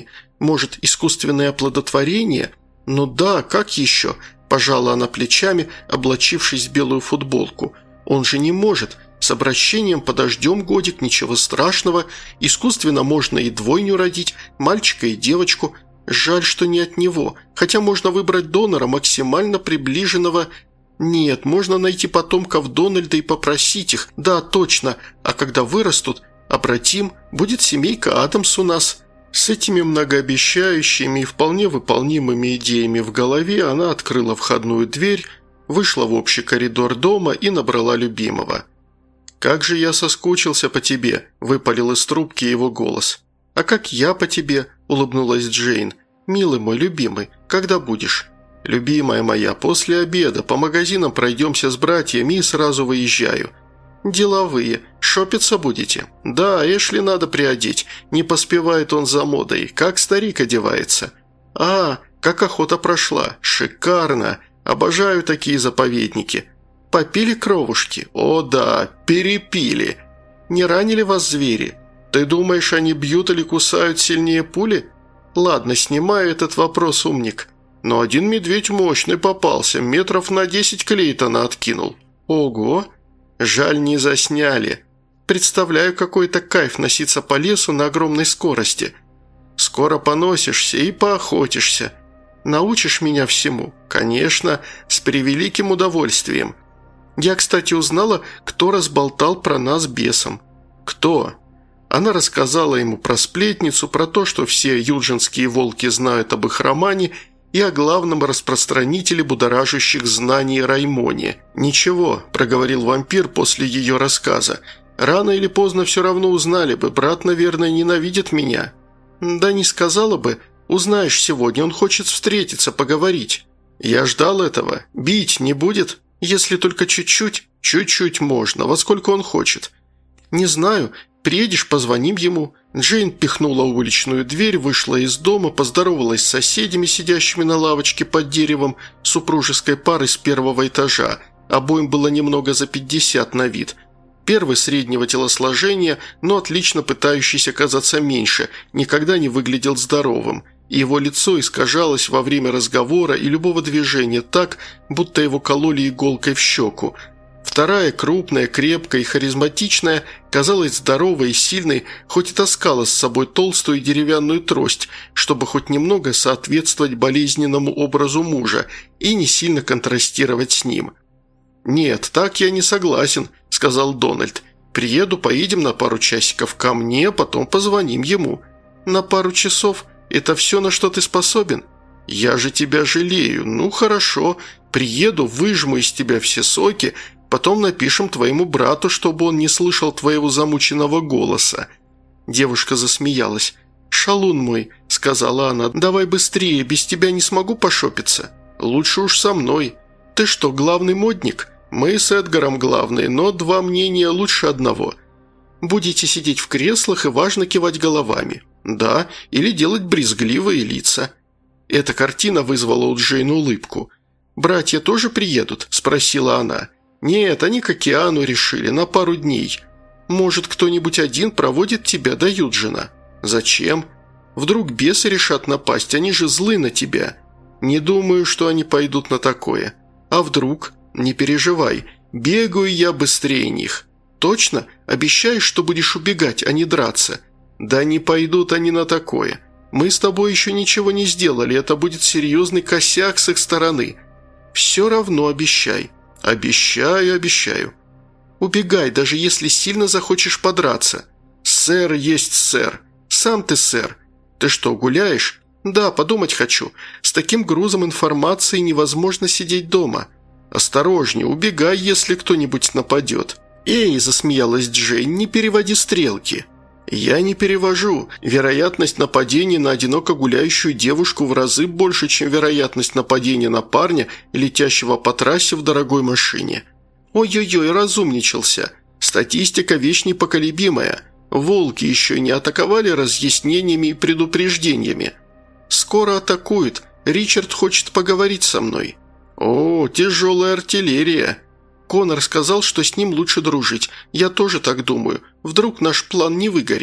Может, искусственное оплодотворение? Ну да, как еще?» – пожала она плечами, облачившись в белую футболку. «Он же не может. С обращением подождем годик, ничего страшного. Искусственно можно и двойню родить, мальчика и девочку. Жаль, что не от него. Хотя можно выбрать донора, максимально приближенного. Нет, можно найти потомков Дональда и попросить их. Да, точно. А когда вырастут, обратим, будет семейка Адамс у нас». С этими многообещающими и вполне выполнимыми идеями в голове она открыла входную дверь, вышла в общий коридор дома и набрала любимого. «Как же я соскучился по тебе», – выпалил из трубки его голос. «А как я по тебе», – улыбнулась Джейн. «Милый мой, любимый, когда будешь?» «Любимая моя, после обеда, по магазинам пройдемся с братьями и сразу выезжаю». «Деловые. Шопиться будете?» «Да, Эшли надо приодеть. Не поспевает он за модой. Как старик одевается?» «А, как охота прошла. Шикарно. Обожаю такие заповедники. Попили кровушки?» «О да, перепили. Не ранили вас звери? Ты думаешь, они бьют или кусают сильнее пули?» «Ладно, снимаю этот вопрос, умник. Но один медведь мощный попался, метров на десять Клейтона откинул». «Ого! Жаль, не засняли. Представляю, какой это кайф носиться по лесу на огромной скорости. Скоро поносишься и поохотишься. Научишь меня всему?» «Конечно, с превеликим удовольствием. Я, кстати, узнала, кто разболтал про нас бесом». «Кто?» Она рассказала ему про сплетницу, про то, что все юджинские волки знают об их романе и о главном распространителе будоражащих знаний Раймоне. «Ничего», – проговорил вампир после ее рассказа. «Рано или поздно все равно узнали бы. Брат, наверное, ненавидит меня». «Да не сказала бы. Узнаешь сегодня. Он хочет встретиться, поговорить». «Я ждал этого. Бить не будет? Если только чуть-чуть». «Чуть-чуть можно. Во сколько он хочет?» «Не знаю. Приедешь, позвоним ему». Джейн пихнула уличную дверь, вышла из дома, поздоровалась с соседями, сидящими на лавочке под деревом, супружеской парой с первого этажа. Обоим было немного за пятьдесят на вид. Первый среднего телосложения, но отлично пытающийся казаться меньше, никогда не выглядел здоровым. И его лицо искажалось во время разговора и любого движения так, будто его кололи иголкой в щеку. Вторая, крупная, крепкая и харизматичная, казалась здоровой и сильной, хоть и таскала с собой толстую деревянную трость, чтобы хоть немного соответствовать болезненному образу мужа и не сильно контрастировать с ним. «Нет, так я не согласен», – сказал Дональд. «Приеду, поедем на пару часиков ко мне, потом позвоним ему». «На пару часов? Это все, на что ты способен?» «Я же тебя жалею. Ну, хорошо. Приеду, выжму из тебя все соки, потом напишем твоему брату, чтобы он не слышал твоего замученного голоса». Девушка засмеялась. «Шалун мой», – сказала она, – «давай быстрее, без тебя не смогу пошопиться». «Лучше уж со мной». «Ты что, главный модник?» «Мы с Эдгаром главные, но два мнения лучше одного». «Будете сидеть в креслах и важно кивать головами». «Да, или делать брезгливые лица». Эта картина вызвала у Джейн улыбку. «Братья тоже приедут?» – спросила она. «Нет, они к океану решили, на пару дней. Может, кто-нибудь один проводит тебя до Юджина?» «Зачем? Вдруг бесы решат напасть, они же злы на тебя». «Не думаю, что они пойдут на такое». «А вдруг?» «Не переживай, бегаю я быстрее них». «Точно? Обещаешь, что будешь убегать, а не драться?» «Да не пойдут они на такое. Мы с тобой еще ничего не сделали, это будет серьезный косяк с их стороны». «Все равно обещай». «Обещаю, обещаю». «Убегай, даже если сильно захочешь подраться». «Сэр есть сэр. Сам ты сэр. Ты что, гуляешь?» «Да, подумать хочу. С таким грузом информации невозможно сидеть дома». «Осторожнее, убегай, если кто-нибудь нападет». «Эй», – засмеялась Джейн, – «не переводи стрелки». «Я не перевожу. Вероятность нападения на одиноко гуляющую девушку в разы больше, чем вероятность нападения на парня, летящего по трассе в дорогой машине». «Ой-ой-ой, разумничался. Статистика – вещь непоколебимая. Волки еще не атаковали разъяснениями и предупреждениями». «Скоро атакуют. Ричард хочет поговорить со мной». «О, тяжелая артиллерия». Конор сказал, что с ним лучше дружить. Я тоже так думаю. Вдруг наш план не выгорит.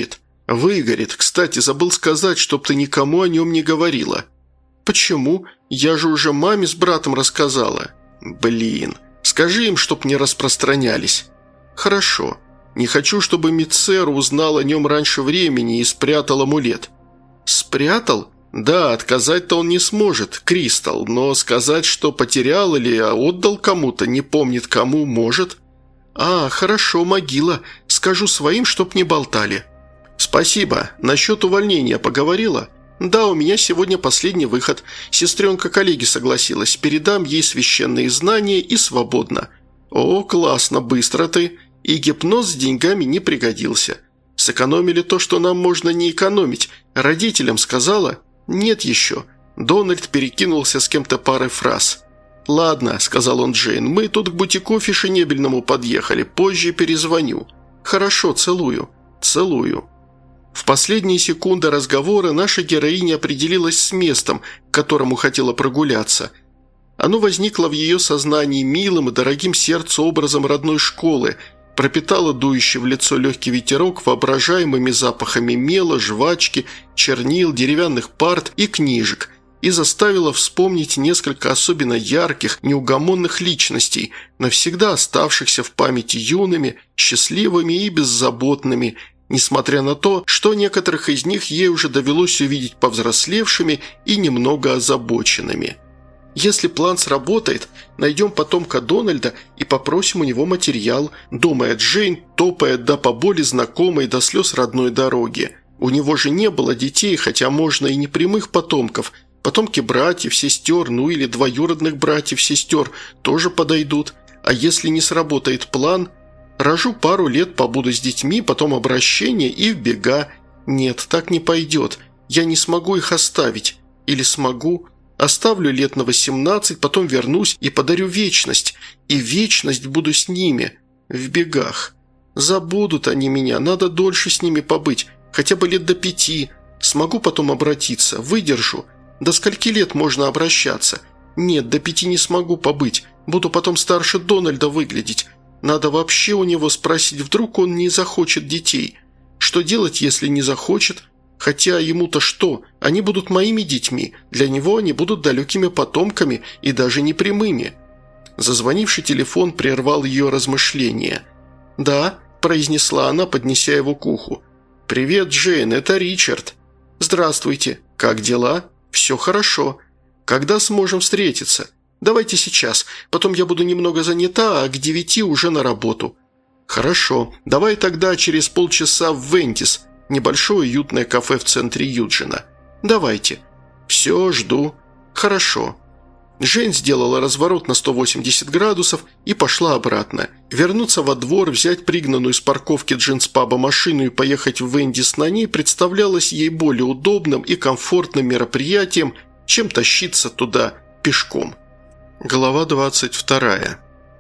«Выгорит. Кстати, забыл сказать, чтоб ты никому о нем не говорила». «Почему? Я же уже маме с братом рассказала». «Блин. Скажи им, чтоб не распространялись». «Хорошо. Не хочу, чтобы Мицера узнал о нем раньше времени и спрятал амулет». «Спрятал?» «Да, отказать-то он не сможет, Кристал, но сказать, что потерял или отдал кому-то, не помнит кому, может». «А, хорошо, могила. Скажу своим, чтоб не болтали». «Спасибо. Насчет увольнения поговорила?» «Да, у меня сегодня последний выход. Сестренка коллеги согласилась. Передам ей священные знания и свободно». «О, классно, быстро ты. И гипноз с деньгами не пригодился. Сэкономили то, что нам можно не экономить. Родителям сказала?» «Нет еще». Дональд перекинулся с кем-то парой фраз. «Ладно», – сказал он Джейн, – «мы тут к бутику фешенебельному подъехали. Позже перезвоню». «Хорошо, целую». «Целую». В последние секунды разговора наша героиня определилась с местом, к которому хотела прогуляться. Оно возникло в ее сознании милым и дорогим сердцу образом родной школы, пропитало дующий в лицо легкий ветерок воображаемыми запахами мела, жвачки, чернил, деревянных парт и книжек и заставило вспомнить несколько особенно ярких, неугомонных личностей, навсегда оставшихся в памяти юными, счастливыми и беззаботными, несмотря на то, что некоторых из них ей уже довелось увидеть повзрослевшими и немного озабоченными. «Если план сработает, найдем потомка Дональда и попросим у него материал», думает Джейн, топая до поболи знакомой до слез родной дороги. У него же не было детей, хотя можно и непрямых потомков. Потомки братьев, сестер, ну или двоюродных братьев-сестер тоже подойдут. А если не сработает план, рожу пару лет, побуду с детьми, потом обращение и в бега. Нет, так не пойдет. Я не смогу их оставить. Или смогу? Оставлю лет на восемнадцать, потом вернусь и подарю вечность. И вечность буду с ними. В бегах. Забудут они меня, надо дольше с ними побыть. Хотя бы лет до пяти. Смогу потом обратиться, выдержу. До скольки лет можно обращаться? Нет, до пяти не смогу побыть. Буду потом старше Дональда выглядеть. Надо вообще у него спросить, вдруг он не захочет детей. Что делать, если не захочет? Хотя ему-то что? Они будут моими детьми. Для него они будут далекими потомками и даже непрямыми». Зазвонивший телефон прервал ее размышления. «Да», – произнесла она, поднеся его к уху. «Привет, Джейн, это Ричард». «Здравствуйте. Как дела?» «Все хорошо. Когда сможем встретиться?» «Давайте сейчас. Потом я буду немного занята, а к девяти уже на работу». «Хорошо. Давай тогда через полчаса в Вентис. Небольшое уютное кафе в центре Юджина. Давайте». «Все, жду». «Хорошо». Жень сделала разворот на сто восемьдесят градусов и пошла обратно. Вернуться во двор, взять пригнанную с парковки джинс-паба машину и поехать в Вендис на ней представлялось ей более удобным и комфортным мероприятием, чем тащиться туда пешком. Глава двадцать вторая.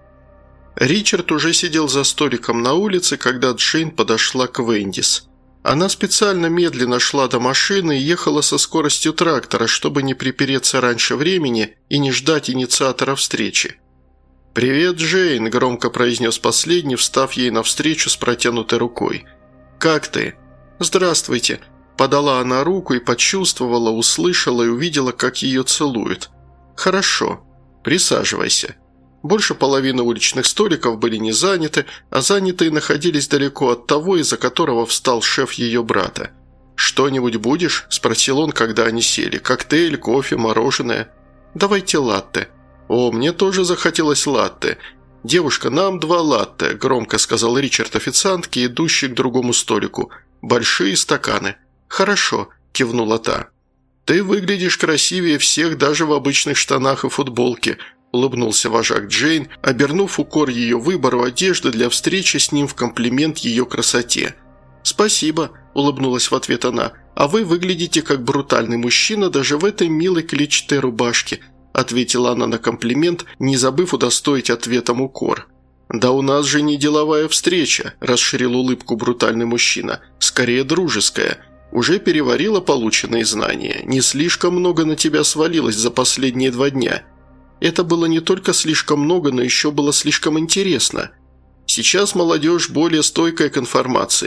Ричард уже сидел за столиком на улице, когда Джейн подошла к Вендис. Она специально медленно шла до машины и ехала со скоростью трактора, чтобы не припереться раньше времени и не ждать инициатора встречи. «Привет, Джейн», – громко произнес последний, встав ей навстречу с протянутой рукой. «Как ты?» «Здравствуйте», – подала она руку и почувствовала, услышала и увидела, как ее целуют. «Хорошо. Присаживайся». Больше половины уличных столиков были не заняты, а занятые находились далеко от того, из-за которого встал шеф ее брата. «Что-нибудь будешь?» – спросил он, когда они сели. «Коктейль, кофе, мороженое?» «Давайте латте». «О, мне тоже захотелось латте». «Девушка, нам два латте», – громко сказал Ричард официантке, идущей к другому столику. «Большие стаканы». «Хорошо», – кивнула та. «Ты выглядишь красивее всех даже в обычных штанах и футболке», – улыбнулся вожак Джейн, обернув укор ее выбору одежды для встречи с ним в комплимент ее красоте. «Спасибо», – улыбнулась в ответ она, – «а вы выглядите как брутальный мужчина даже в этой милой клетчатой рубашке», – ответила она на комплимент, не забыв удостоить ответом укор. «Да у нас же не деловая встреча», – расширил улыбку брутальный мужчина, – «скорее дружеская. Уже переварила полученные знания, не слишком много на тебя свалилось за последние два дня». Это было не только слишком много, но еще было слишком интересно. Сейчас молодежь более стойкая к информации.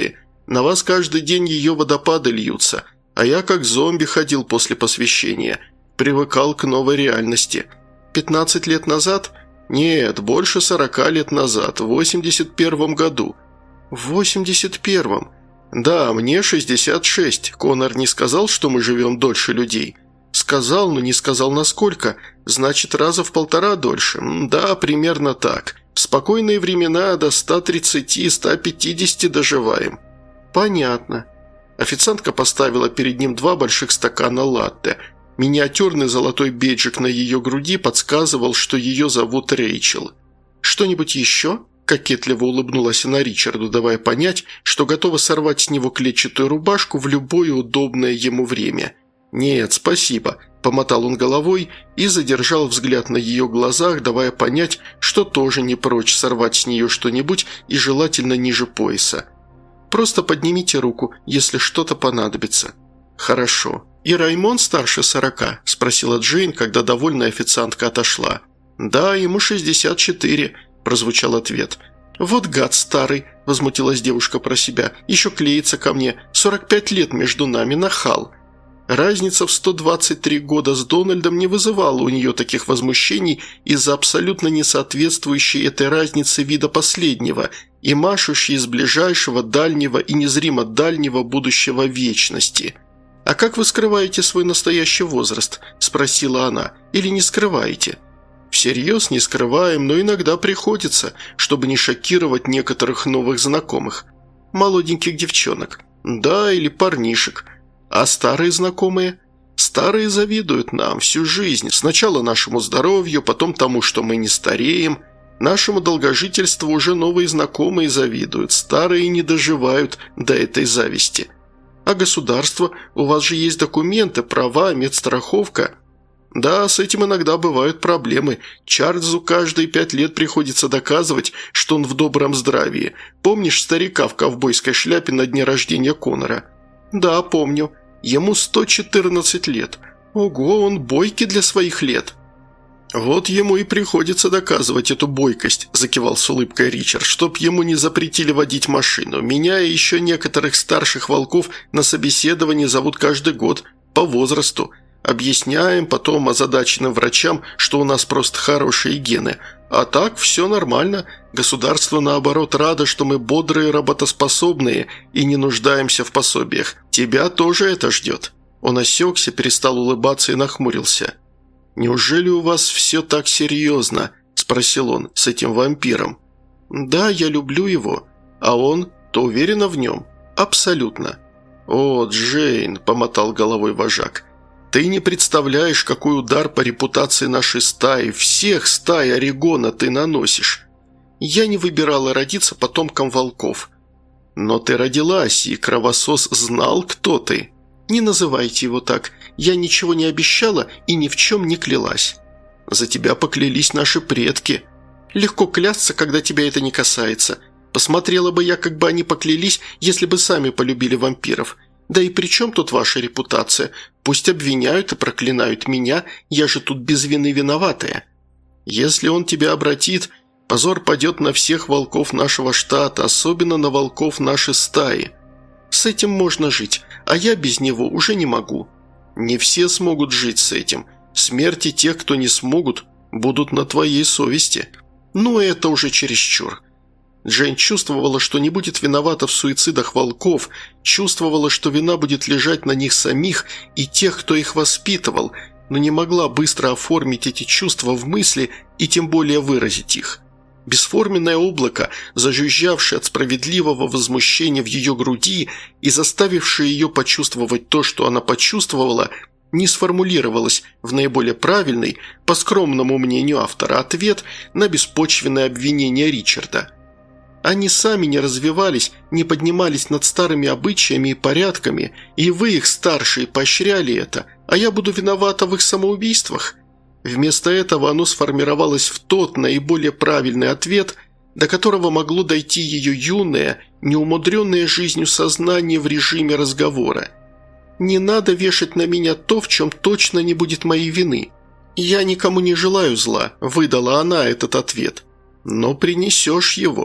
На вас каждый день ее водопады льются, а я как зомби ходил после посвящения. Привыкал к новой реальности. Пятнадцать лет назад? Нет, больше сорока лет назад, в восемьдесят первом году». «В восемьдесят первом?» «Да, мне шестьдесят шесть. Конор не сказал, что мы живем дольше людей?» «Сказал, но не сказал насколько. Значит, раза в полтора дольше. Да, примерно так. В спокойные времена до ста тридцати - ста пятидесяти доживаем». «Понятно». Официантка поставила перед ним два больших стакана латте. Миниатюрный золотой бейджик на ее груди подсказывал, что ее зовут Рэйчел. «Что-нибудь еще?» – кокетливо улыбнулась она Ричарду, давая понять, что готова сорвать с него клетчатую рубашку в любое удобное ему время. «Нет, спасибо», – помотал он головой и задержал взгляд на ее глазах, давая понять, что тоже не прочь сорвать с нее что-нибудь и желательно ниже пояса. «Просто поднимите руку, если что-то понадобится». «Хорошо. И Раймон старше сорока?» – спросила Джейн, когда довольная официантка отошла. «Да, ему шестьдесят четыре», – прозвучал ответ. «Вот гад старый», – возмутилась девушка про себя. «Еще клеится ко мне. сорок пять лет между нами, нахал». Разница в сто двадцать три года с Дональдом не вызывала у нее таких возмущений из-за абсолютно несоответствующей этой разницы вида последнего и машущей из ближайшего, дальнего и незримо дальнего будущего вечности. «А как вы скрываете свой настоящий возраст?» – спросила она. «Или не скрываете?» «Всерьез не скрываем, но иногда приходится, чтобы не шокировать некоторых новых знакомых. Молоденьких девчонок. Да, или парнишек. А старые знакомые? Старые завидуют нам всю жизнь. Сначала нашему здоровью, потом тому, что мы не стареем. Нашему долгожительству уже новые знакомые завидуют, старые не доживают до этой зависти. А государство? У вас же есть документы, права, медстраховка». «Да, с этим иногда бывают проблемы. Чарльзу каждые пять лет приходится доказывать, что он в добром здравии. Помнишь старика в ковбойской шляпе на дне рождения Конора?» «Да, помню. Ему сто четырнадцать лет. Ого, он бойкий для своих лет». «Вот ему и приходится доказывать эту бойкость», – закивал с улыбкой Ричард, «чтоб ему не запретили водить машину. Меня и еще некоторых старших волков на собеседование зовут каждый год, по возрасту. Объясняем потом озадаченным врачам, что у нас просто хорошие гены. А так все нормально. Государство, наоборот, радо, что мы бодрые, работоспособные и не нуждаемся в пособиях. Тебя тоже это ждет». Он осекся, перестал улыбаться и нахмурился. «Неужели у вас все так серьезно?» – спросил он с этим вампиром. «Да, я люблю его. А он? Ты уверена в нем?» «Абсолютно». «О, Джейн», – помотал головой вожак, – «ты не представляешь, какой удар по репутации нашей стаи, всех стай Орегона ты наносишь. Я не выбирала родиться потомком волков. Но ты родилась, и кровосос знал, кто ты. Не называйте его так. Я ничего не обещала и ни в чем не клялась. За тебя поклялись наши предки. Легко клясться, когда тебя это не касается. Посмотрела бы я, как бы они поклялись, если бы сами полюбили вампиров. Да и при чем тут ваша репутация? Пусть обвиняют и проклинают меня, я же тут без вины виноватая. Если он тебя обратит, позор падет на всех волков нашего штата, особенно на волков нашей стаи. С этим можно жить, а я без него уже не могу. Не все смогут жить с этим. Смерти тех, кто не смогут, будут на твоей совести. Но это уже чересчур». Джейн чувствовала, что не будет виновата в суицидах волков, чувствовала, что вина будет лежать на них самих и тех, кто их воспитывал, но не могла быстро оформить эти чувства в мысли и тем более выразить их. Бесформенное облако, зажужжавшее от справедливого возмущения в ее груди и заставившее ее почувствовать то, что она почувствовала, не сформулировалось в наиболее правильный, по скромному мнению автора, ответ на беспочвенное обвинение Ричарда. Они сами не развивались, не поднимались над старыми обычаями и порядками, и вы, их старшие, поощряли это, а я буду виновата в их самоубийствах. Вместо этого оно сформировалось в тот наиболее правильный ответ, до которого могло дойти ее юное, неумудренное жизнью сознание в режиме разговора. «Не надо вешать на меня то, в чем точно не будет моей вины. Я никому не желаю зла», – выдала она этот ответ. «Но принесешь его.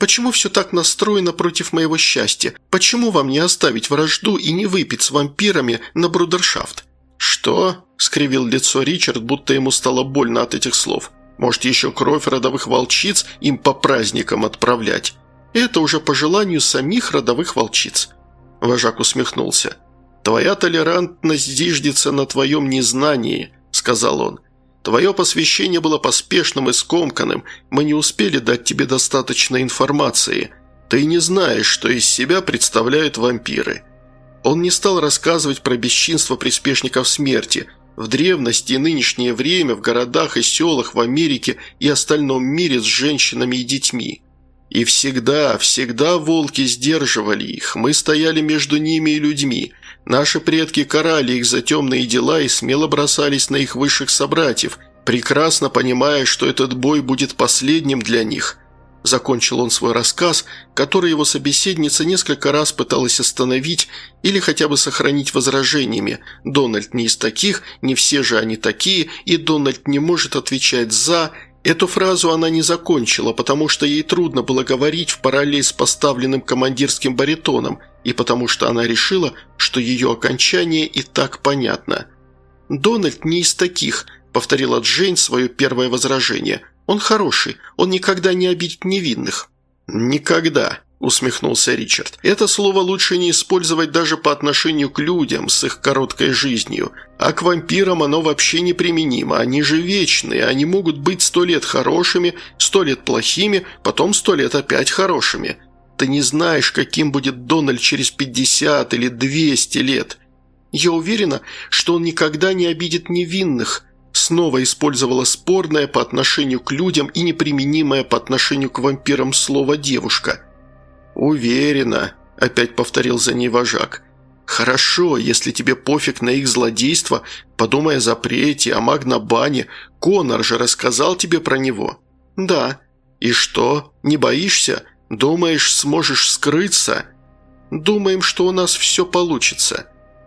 Почему все так настроено против моего счастья? Почему вам не оставить вражду и не выпить с вампирами на брудершафт?» «Что?» – скривил лицо Ричард, будто ему стало больно от этих слов. «Может, еще кровь родовых волчиц им по праздникам отправлять?» «Это уже по желанию самих родовых волчиц». Вожак усмехнулся. «Твоя толерантность зиждется на твоем незнании», – сказал он. «Твое посвящение было поспешным и скомканным, мы не успели дать тебе достаточно информации. Ты не знаешь, что из себя представляют вампиры». Он не стал рассказывать про бесчинство приспешников смерти. В древности и нынешнее время в городах и селах в Америке и остальном мире с женщинами и детьми. И всегда, всегда волки сдерживали их, мы стояли между ними и людьми. Наши предки карали их за темные дела и смело бросались на их высших собратьев, прекрасно понимая, что этот бой будет последним для них. Закончил он свой рассказ, который его собеседница несколько раз пыталась остановить или хотя бы сохранить возражениями. Дональд не из таких, не все же они такие, и Дональд не может отвечать «за». Эту фразу она не закончила, потому что ей трудно было говорить в параллель с поставленным командирским баритоном, и потому что она решила, что ее окончание и так понятно. «Дональд не из таких», – повторила Джейн свое первое возражение. «Он хороший, он никогда не обидит невинных». «Никогда», – усмехнулся Ричард. «Это слово лучше не использовать даже по отношению к людям с их короткой жизнью. А к вампирам оно вообще неприменимо. Они же вечные, они могут быть сто лет хорошими, сто лет плохими, потом сто лет опять хорошими. Ты не знаешь, каким будет Дональд через пятьдесят или двести лет. Я уверена, что он никогда не обидит невинных». Снова использовала спорное по отношению к людям и неприменимое по отношению к вампирам слово «девушка». «Уверена», – опять повторил за ней вожак. «Хорошо, если тебе пофиг на их злодейство, подумай о запрете, о Магнабане. Конор же рассказал тебе про него». «Да». «И что, не боишься? Думаешь, сможешь скрыться?» «Думаем, что у нас все получится».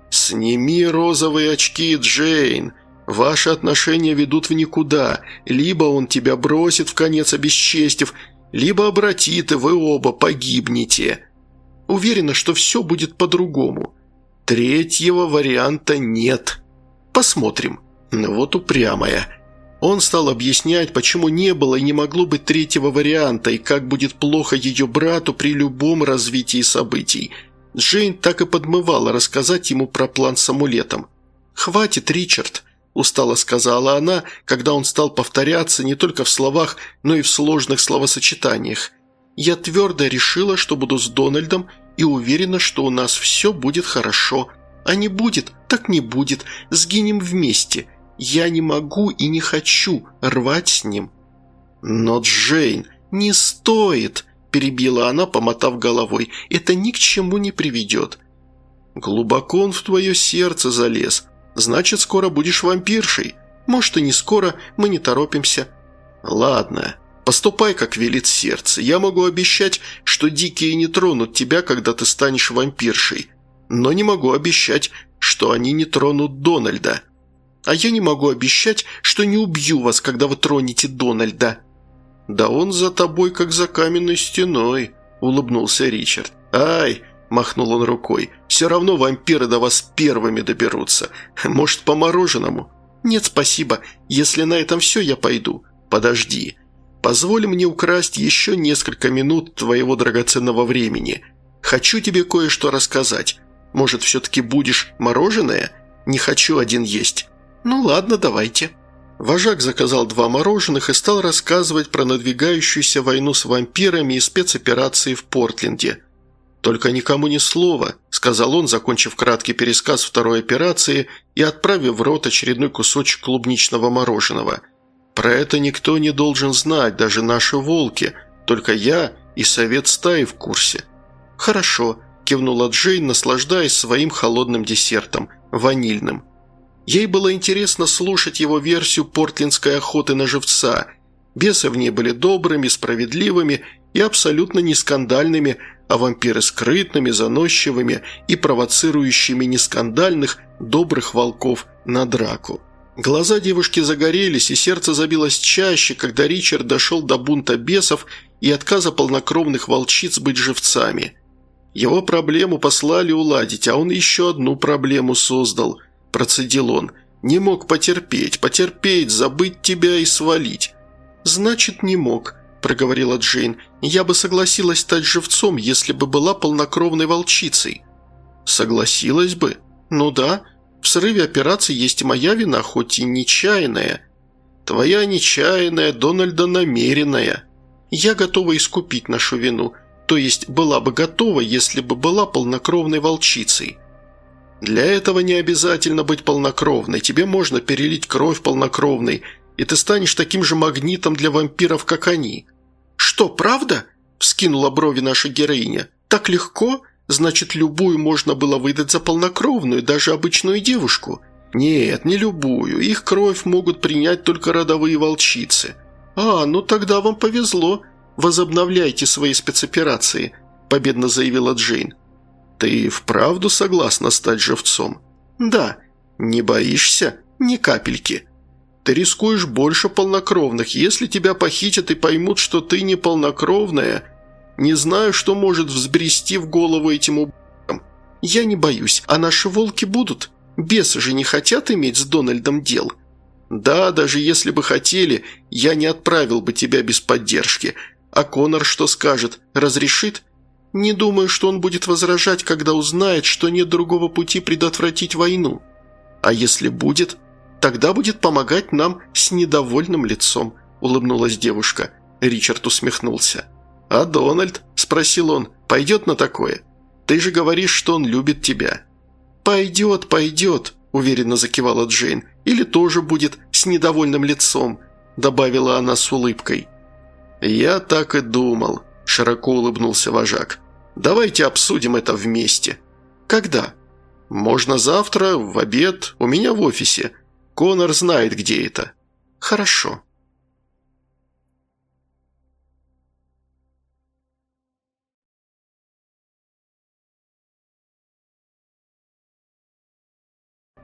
«Сними розовые очки, Джейн. Ваши отношения ведут в никуда. Либо он тебя бросит, вконец обесчестив, либо обратит, и вы оба погибнете. Уверена, что все будет по-другому. Третьего варианта нет. Посмотрим». Вот упрямая. Он стал объяснять, почему не было и не могло быть третьего варианта, и как будет плохо ее брату при любом развитии событий. Джейн так и подмывала рассказать ему про план с амулетом. «Хватит, Ричард», – устало сказала она, когда он стал повторяться не только в словах, но и в сложных словосочетаниях. «Я твердо решила, что буду с Дональдом, и уверена, что у нас все будет хорошо. А не будет, так не будет, сгинем вместе. Я не могу и не хочу рвать с ним». «Но, Джейн, не стоит», – перебила она, помотав головой, – «это ни к чему не приведет». «Глубоко он в твое сердце залез. Значит, скоро будешь вампиршей. Может, и не скоро, мы не торопимся». «Ладно, поступай, как велит сердце. Я могу обещать, что дикие не тронут тебя, когда ты станешь вампиршей. Но не могу обещать, что они не тронут Дональда». «А я не могу обещать, что не убью вас, когда вы тронете Дональда». «Да он за тобой, как за каменной стеной», – улыбнулся Ричард. «Ай!» – махнул он рукой. «Все равно вампиры до вас первыми доберутся. Может, по мороженому?» «Нет, спасибо. Если на этом все, я пойду». «Подожди. Позволь мне украсть еще несколько минут твоего драгоценного времени. Хочу тебе кое-что рассказать. Может, все-таки будешь мороженое? Не хочу один есть». «Ну ладно, давайте». Вожак заказал два мороженых и стал рассказывать про надвигающуюся войну с вампирами и спецоперации в Портленде. «Только никому ни слова», – сказал он, закончив краткий пересказ второй операции и отправив в рот очередной кусочек клубничного мороженого. «Про это никто не должен знать, даже наши волки, только я и совет стаи в курсе». «Хорошо», – кивнула Джейн, наслаждаясь своим холодным десертом, ванильным. Ей было интересно слушать его версию портлендской охоты на живца. Бесы в ней были добрыми, справедливыми и абсолютно не скандальными, а вампиры скрытными, заносчивыми и провоцирующими нескандальных, добрых волков на драку. Глаза девушки загорелись, и сердце забилось чаще, когда Ричард дошел до бунта бесов и отказа полнокровных волчиц быть живцами. Его проблему послали уладить, а он еще одну проблему создал, процедил он. Не мог потерпеть, потерпеть, забыть тебя и свалить. Значит, не мог, проговорила Джейн. Я бы согласилась стать живцом, если бы была полнокровной волчицей. Согласилась бы? Ну да. В срыве операции есть и моя вина, хоть и нечаянная. Твоя нечаянная, Дональда намеренная. Я готова искупить нашу вину, то есть была бы готова, если бы была полнокровной волчицей. Для этого не обязательно быть полнокровной, тебе можно перелить кровь полнокровной, и ты станешь таким же магнитом для вампиров, как они. Что, правда? Вскинула брови наша героиня. Так легко? Значит, любую можно было выдать за полнокровную, даже обычную девушку? Нет, не любую, их кровь могут принять только родовые волчицы. А, ну тогда вам повезло. Возобновляйте свои спецоперации, победно заявила Джейн. Ты вправду согласна стать живцом? Да. Не боишься? Ни капельки. Ты рискуешь больше полнокровных, если тебя похитят и поймут, что ты не полнокровная. Не знаю, что может взбрести в голову этим ублюдкам. Я не боюсь, а наши волки будут. Бесы же не хотят иметь с Дональдом дел. Да, даже если бы хотели, я не отправил бы тебя без поддержки. А Конор что скажет? Разрешит? Не думаю, что он будет возражать, когда узнает, что нет другого пути предотвратить войну. А если будет, тогда будет помогать нам с недовольным лицом», – улыбнулась девушка. Ричард усмехнулся. «А Дональд?» – спросил он. «Пойдет на такое? Ты же говоришь, что он любит тебя». «Пойдет, пойдет», – уверенно закивала Джейн. «Или тоже будет с недовольным лицом», – добавила она с улыбкой. «Я так и думал», – широко улыбнулся вожак. «Давайте обсудим это вместе». «Когда?» «Можно завтра, в обед, у меня в офисе. Конор знает, где это». «Хорошо».